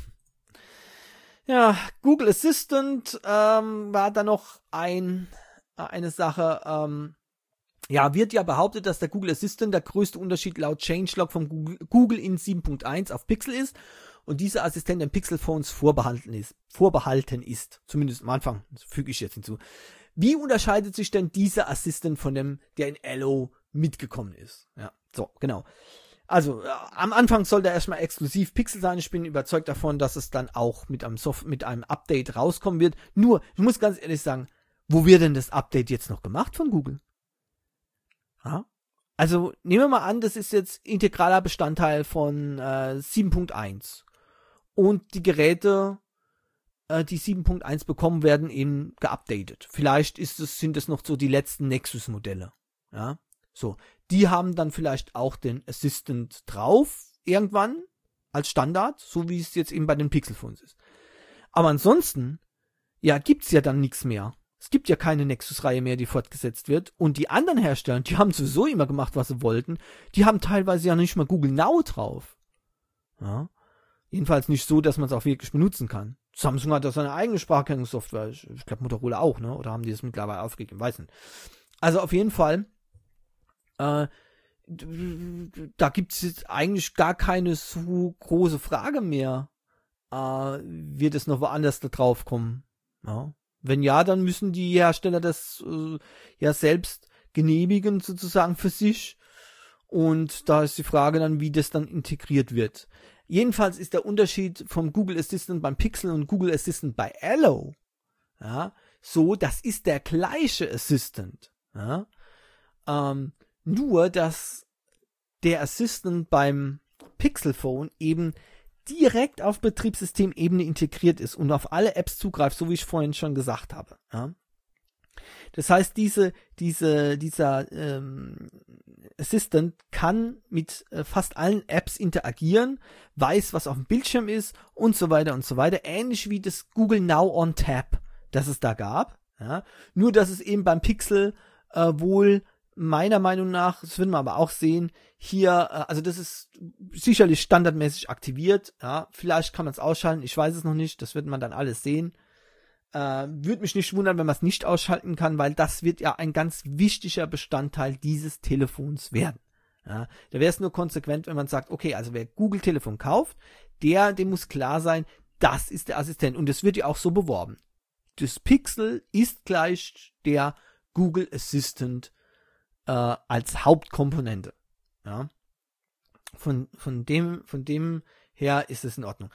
Ja, Google Assistant ähm, war da noch ein eine Sache, ähm, ja, wird ja behauptet, dass der Google Assistant der größte Unterschied laut Changelog von Google, Google in sieben Punkt eins auf Pixel ist und dieser Assistent den Pixel-Phones vorbehalten ist, vorbehalten ist, zumindest am Anfang, das füge ich jetzt hinzu. Wie unterscheidet sich denn dieser Assistant von dem, der in Allo mitgekommen ist? Ja, so, genau. Also, äh, am Anfang soll der erstmal exklusiv Pixel sein. Ich bin überzeugt davon, dass es dann auch mit einem Soft- mit einem Update rauskommen wird. Nur, ich muss ganz ehrlich sagen, wo wird denn das Update jetzt noch gemacht von Google? Ja? Also nehmen wir mal an, das ist jetzt integraler Bestandteil von äh, sieben Punkt eins. Und die Geräte, äh, die sieben Punkt eins bekommen, werden eben geupdatet. Vielleicht ist es, sind es noch so die letzten Nexus-Modelle. Ja? So, die haben dann vielleicht auch den Assistant drauf, irgendwann, als Standard, so wie es jetzt eben bei den Pixel-Phones ist. Aber ansonsten, ja, gibt's ja dann nichts mehr. Es gibt ja keine Nexus-Reihe mehr, die fortgesetzt wird. Und die anderen Hersteller, die haben sowieso immer gemacht, was sie wollten. Die haben teilweise ja nicht mal Google Now drauf. Ja. Jedenfalls nicht so, dass man es auch wirklich benutzen kann. Samsung hat da seine eigene Spracherkennungssoftware. Ich, ich glaube Motorola auch, ne? Oder haben die das mittlerweile aufgegeben? Weiß nicht. Also auf jeden Fall, äh, da gibt es jetzt eigentlich gar keine so große Frage mehr. Äh, wird es noch woanders da drauf kommen? Ja. Wenn ja, dann müssen die Hersteller das äh, ja selbst genehmigen sozusagen für sich. Und da ist die Frage dann, wie das dann integriert wird. Jedenfalls ist der Unterschied vom Google Assistant beim Pixel und Google Assistant bei Allo, ja, so, das ist der gleiche Assistant. Ja. Ähm, nur, dass der Assistant beim Pixel Phone eben direkt auf Betriebssystemebene integriert ist und auf alle Apps zugreift, so wie ich vorhin schon gesagt habe. Ja. Das heißt, diese, diese, dieser ähm, Assistant kann mit äh, fast allen Apps interagieren, weiß, was auf dem Bildschirm ist und so weiter und so weiter. Ähnlich wie das Google Now on Tap, das es da gab. Ja. Nur, dass es eben beim Pixel äh, wohl meiner Meinung nach, das würden wir aber auch sehen, hier, äh, also das ist sicherlich standardmäßig aktiviert. Ja. Vielleicht kann man es ausschalten, ich weiß es noch nicht, das wird man dann alles sehen. Äh, würde mich nicht wundern, wenn man es nicht ausschalten kann, weil das wird ja ein ganz wichtiger Bestandteil dieses Telefons werden. Ja, da wäre es nur konsequent, wenn man sagt, okay, also wer Google-Telefon kauft, der, dem muss klar sein, das ist der Assistent. Und das wird ja auch so beworben. Das Pixel ist gleich der Google Assistant äh, als Hauptkomponente. Ja. Von, von dem, von dem her ist es in Ordnung.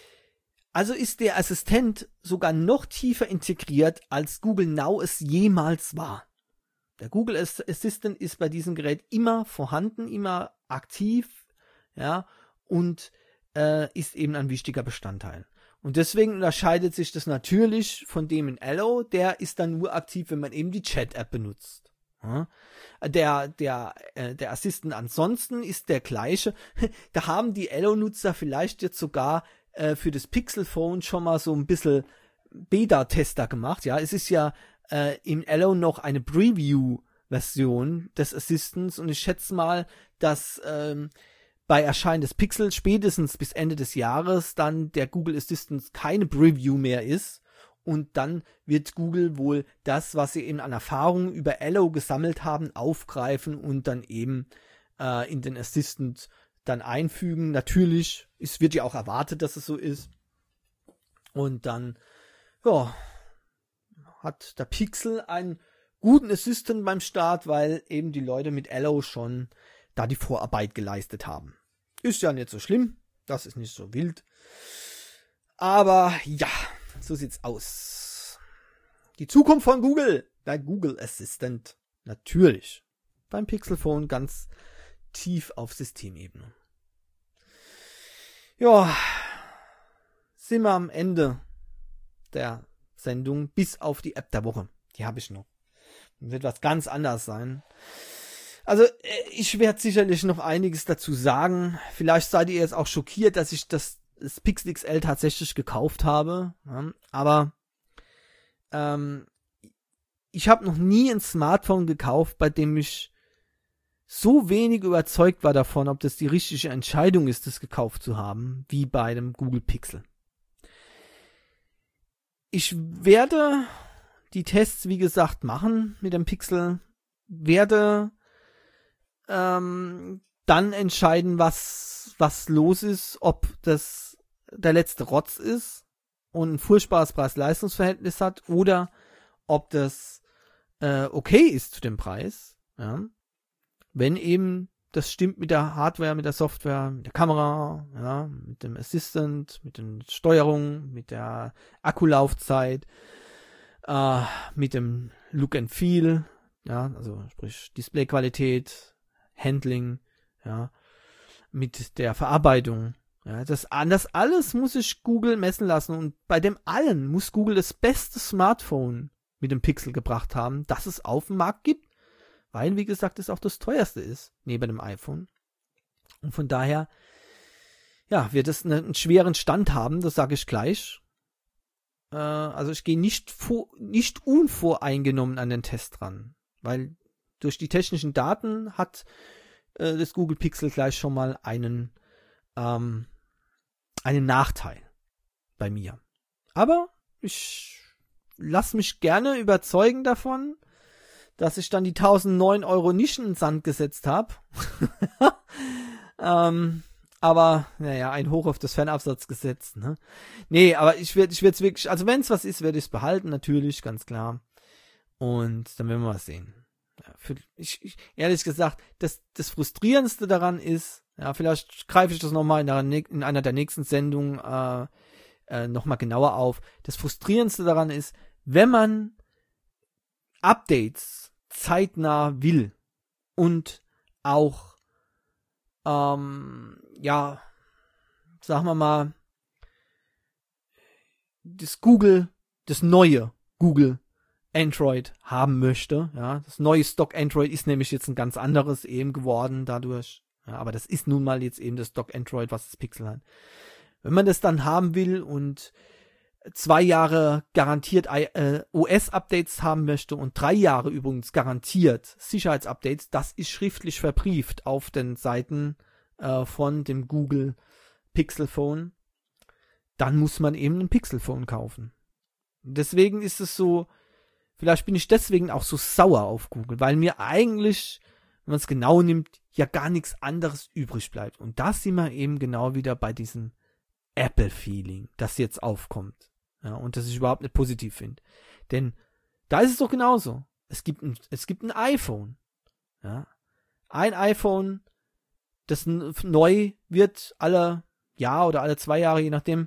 Also ist der Assistent sogar noch tiefer integriert, als Google Now es jemals war. Der Google Assistant ist bei diesem Gerät immer vorhanden, immer aktiv, ja, und äh, ist eben ein wichtiger Bestandteil. Und deswegen unterscheidet sich das natürlich von dem in Allo, der ist dann nur aktiv, wenn man eben die Chat-App benutzt. Ja. Der, der, äh, der Assistant ansonsten ist der gleiche. Da haben die Allo-Nutzer vielleicht jetzt sogar für das Pixel Phone schon mal so ein bisschen Beta-Tester gemacht. Ja, es ist ja äh, im Allo noch eine Preview-Version des Assistants und ich schätze mal, dass ähm, bei Erscheinen des Pixel spätestens bis Ende des Jahres dann der Google Assistant keine Preview mehr ist und dann wird Google wohl das, was sie eben an Erfahrung über Allo gesammelt haben, aufgreifen und dann eben äh, in den Assistant dann einfügen. Natürlich, es wird ja auch erwartet, dass es so ist. Und dann, ja, hat der Pixel einen guten Assistant beim Start, weil eben die Leute mit Allo schon da die Vorarbeit geleistet haben. Ist ja nicht so schlimm, das ist nicht so wild. Aber ja, so sieht's aus. Die Zukunft von Google, der Google Assistant, natürlich beim Pixel Phone ganz tief auf Systemebene. Ja, sind wir am Ende der Sendung, bis auf die App der Woche. Die habe ich noch. Wird was ganz anderes sein. Also ich werde sicherlich noch einiges dazu sagen. Vielleicht seid ihr jetzt auch schockiert, dass ich das, das Pixel X L tatsächlich gekauft habe. Ja, aber ähm, ich habe noch nie ein Smartphone gekauft, bei dem ich so wenig überzeugt war davon, ob das die richtige Entscheidung ist, das gekauft zu haben, wie bei dem Google Pixel. Ich werde die Tests, wie gesagt, machen mit dem Pixel, werde ähm, dann entscheiden, was, was los ist, ob das der letzte Rotz ist und ein furchtbares Preis-Leistungs-Verhältnis hat oder ob das äh, okay ist zu dem Preis, ja. Wenn eben das stimmt mit der Hardware, mit der Software, mit der Kamera, ja, mit dem Assistant, mit den Steuerungen, mit der Akkulaufzeit, äh, mit dem Look and Feel, ja, also sprich Displayqualität, Handling, ja, mit der Verarbeitung. Ja, das, das alles muss ich Google messen lassen und bei dem allen muss Google das beste Smartphone mit dem Pixel gebracht haben, das es auf dem Markt gibt. Weil, wie gesagt, es auch das teuerste ist, neben dem iPhone. Und von daher, ja, wird es einen schweren Stand haben, das sage ich gleich. äh, also ich gehe nicht vor, nicht unvoreingenommen an den Test ran, weil durch die technischen Daten hat äh, das Google Pixel gleich schon mal einen, ähm, einen Nachteil bei mir. Aber ich lasse mich gerne überzeugen davon, dass ich dann die tausendneun Euro nicht in den Sand gesetzt habe. ähm, aber, naja, ein Hoch auf das Fernabsatzgesetz, ne? Nee, aber ich werde ich werde es wirklich, also wenn es was ist, werde ich es behalten, natürlich, ganz klar. Und dann werden wir mal sehen. Ja, für, ich, ich, ehrlich gesagt, das, das Frustrierendste daran ist, ja, vielleicht greife ich das nochmal in, der, in einer der nächsten Sendungen äh, äh, nochmal genauer auf. Das Frustrierendste daran ist, wenn man Updates zeitnah will und auch ähm, ja, sagen wir mal, das Google, das neue Google Android haben möchte. Ja, das neue Stock Android ist nämlich jetzt ein ganz anderes eben geworden dadurch. Ja, aber das ist nun mal jetzt eben das Stock Android, was das Pixel hat. Wenn man das dann haben will und zwei Jahre garantiert äh, O S-Updates haben möchte und drei Jahre übrigens garantiert Sicherheitsupdates, das ist schriftlich verbrieft auf den Seiten äh, von dem Google Pixel Phone, dann muss man eben ein Pixel Phone kaufen. Deswegen ist es so, vielleicht bin ich deswegen auch so sauer auf Google, weil mir eigentlich, wenn man es genau nimmt, ja gar nichts anderes übrig bleibt. Und da sind wir eben genau wieder bei diesem Apple-Feeling, das jetzt aufkommt. Ja, und das ich überhaupt nicht positiv finde. Denn da ist es doch genauso. Es gibt ein, es gibt ein iPhone. Ja. Ein iPhone, das n- neu wird alle Jahr oder alle zwei Jahre, je nachdem.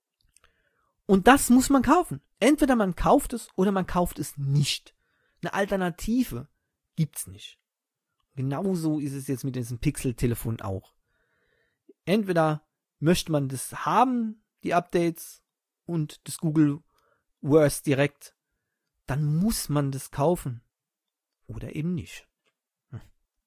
Und das muss man kaufen. Entweder man kauft es oder man kauft es nicht. Eine Alternative gibt's nicht. Genauso ist es jetzt mit diesem Pixel-Telefon auch. Entweder möchte man das haben, die Updates, und das Google Verse direkt, dann muss man das kaufen. Oder eben nicht. Hm.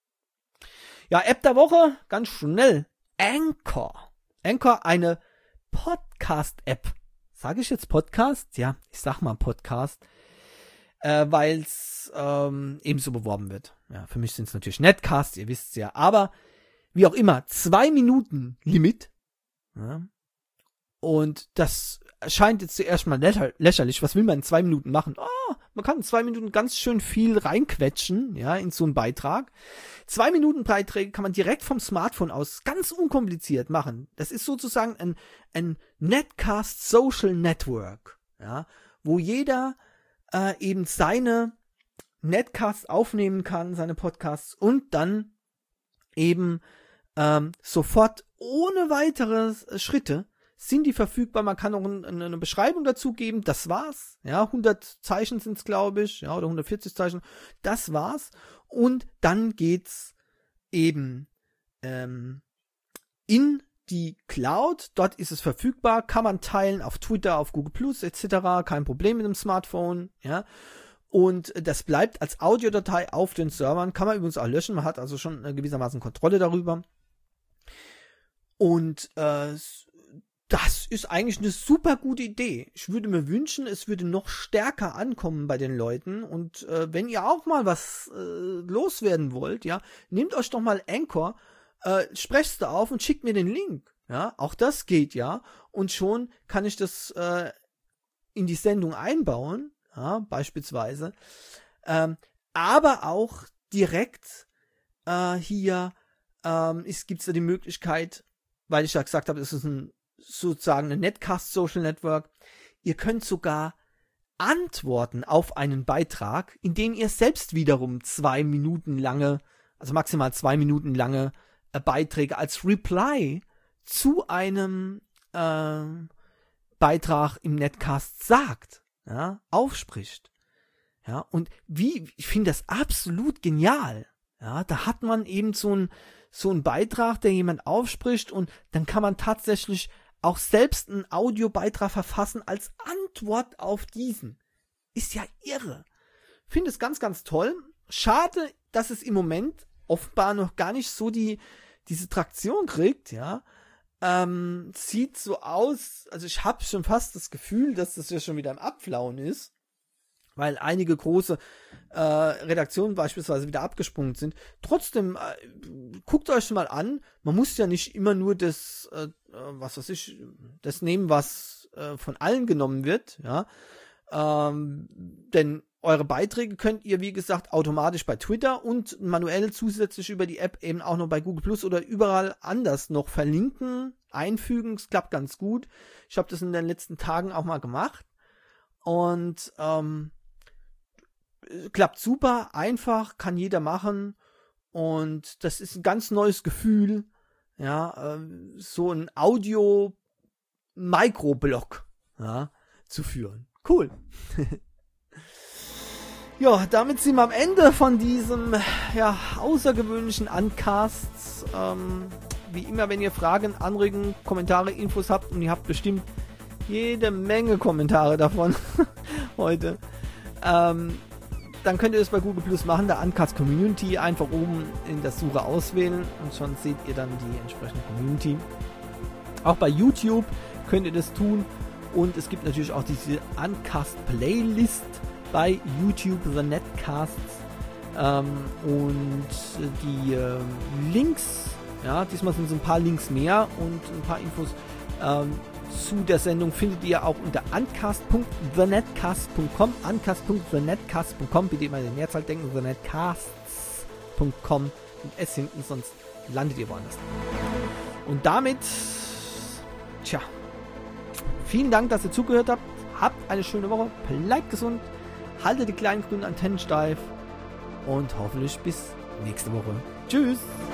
Ja, App der Woche, ganz schnell. Anchor. Anchor, eine Podcast-App. Sage ich jetzt Podcast? Ja, ich sag mal Podcast. Äh, weil es ähm, ebenso beworben wird. Ja, für mich sind es natürlich Netcasts, ihr wisst es ja. Aber wie auch immer, zwei Minuten Limit. Ja. Und das erscheint jetzt zuerst mal lächer- lächerlich. Was will man in zwei Minuten machen? Oh, man kann in zwei Minuten ganz schön viel reinquetschen, ja, in so einen Beitrag. Zwei Minuten Beiträge kann man direkt vom Smartphone aus ganz unkompliziert machen. Das ist sozusagen ein, ein Netcast Social Network, ja, wo jeder äh, eben seine Netcasts aufnehmen kann, seine Podcasts, und dann eben ähm, sofort ohne weitere Schritte sind die verfügbar. Man kann auch ein, eine Beschreibung dazu geben. Das war's. Ja, hundert Zeichen sind's, glaube ich. Ja, oder hundertvierzig Zeichen. Das war's. Und dann geht's eben ähm, in die Cloud. Dort ist es verfügbar. Kann man teilen auf Twitter, auf Google Plus et cetera. Kein Problem mit dem Smartphone. Ja. Und das bleibt als Audiodatei auf den Servern. Kann man übrigens auch löschen. Man hat also schon gewissermaßen Kontrolle darüber. Und äh, das ist eigentlich eine super gute Idee. Ich würde mir wünschen, es würde noch stärker ankommen bei den Leuten. Und äh, wenn ihr auch mal was äh, loswerden wollt, ja, nehmt euch doch mal Anchor, äh, sprecht's da auf und schickt mir den Link. Ja, auch das geht ja. Und schon kann ich das äh, in die Sendung einbauen, ja, beispielsweise. Ähm, aber auch direkt äh, hier ähm, gibt es da die Möglichkeit, weil ich ja gesagt habe, es ist ein sozusagen ein Netcast Social Network. Ihr könnt sogar antworten auf einen Beitrag, in dem ihr selbst wiederum zwei Minuten lange, also maximal zwei Minuten lange äh, Beiträge als Reply zu einem äh, Beitrag im Netcast sagt, ja, aufspricht. Ja, und wie, ich finde das absolut genial. Ja, da hat man eben so ein so ein Beitrag, der jemand aufspricht, und dann kann man tatsächlich auch selbst einen Audiobeitrag verfassen als Antwort auf diesen. Ist ja irre. Finde es ganz, ganz toll. Schade, dass es im Moment offenbar noch gar nicht so die diese Traktion kriegt, ja. ähm, sieht so aus, also ich habe schon fast das Gefühl, dass das ja schon wieder im Abflauen ist, weil einige große äh, Redaktionen beispielsweise wieder abgesprungen sind. Trotzdem, äh, guckt euch mal an, man muss ja nicht immer nur das, äh, was weiß ich, das nehmen, was äh, von allen genommen wird, ja, ähm, denn eure Beiträge könnt ihr, wie gesagt, automatisch bei Twitter und manuell zusätzlich über die App eben auch noch bei Google Plus oder überall anders noch verlinken, einfügen. Es klappt ganz gut. Ich habe das in den letzten Tagen auch mal gemacht und ähm, klappt super, einfach, kann jeder machen und das ist ein ganz neues Gefühl, ja, äh, so ein Audio-Microblog, ja, zu führen. Cool. Ja, damit sind wir am Ende von diesem ja, außergewöhnlichen Uncast. Ähm, wie immer, wenn ihr Fragen, Anregungen, Kommentare, Infos habt, und ihr habt bestimmt jede Menge Kommentare davon heute, ähm, dann könnt ihr das bei Google Plus machen, der Uncast Community, einfach oben in der Suche auswählen und schon seht ihr dann die entsprechende Community. Auch bei YouTube könnt ihr das tun und es gibt natürlich auch diese Uncast Playlist bei YouTube, The Netcasts, ähm, und die äh, Links, ja, diesmal sind so ein paar Links mehr und ein paar Infos ähm, zu der Sendung findet ihr auch unter uncast punkt the netcast punkt com, uncast punkt the netcast punkt com, bitte immer in den Mehrzahl denken, the netcasts punkt com und S hinten, sonst landet ihr woanders. Und damit, tja, vielen Dank, dass ihr zugehört habt, habt eine schöne Woche, bleibt gesund, haltet die kleinen grünen Antennen steif und hoffentlich bis nächste Woche. Tschüss!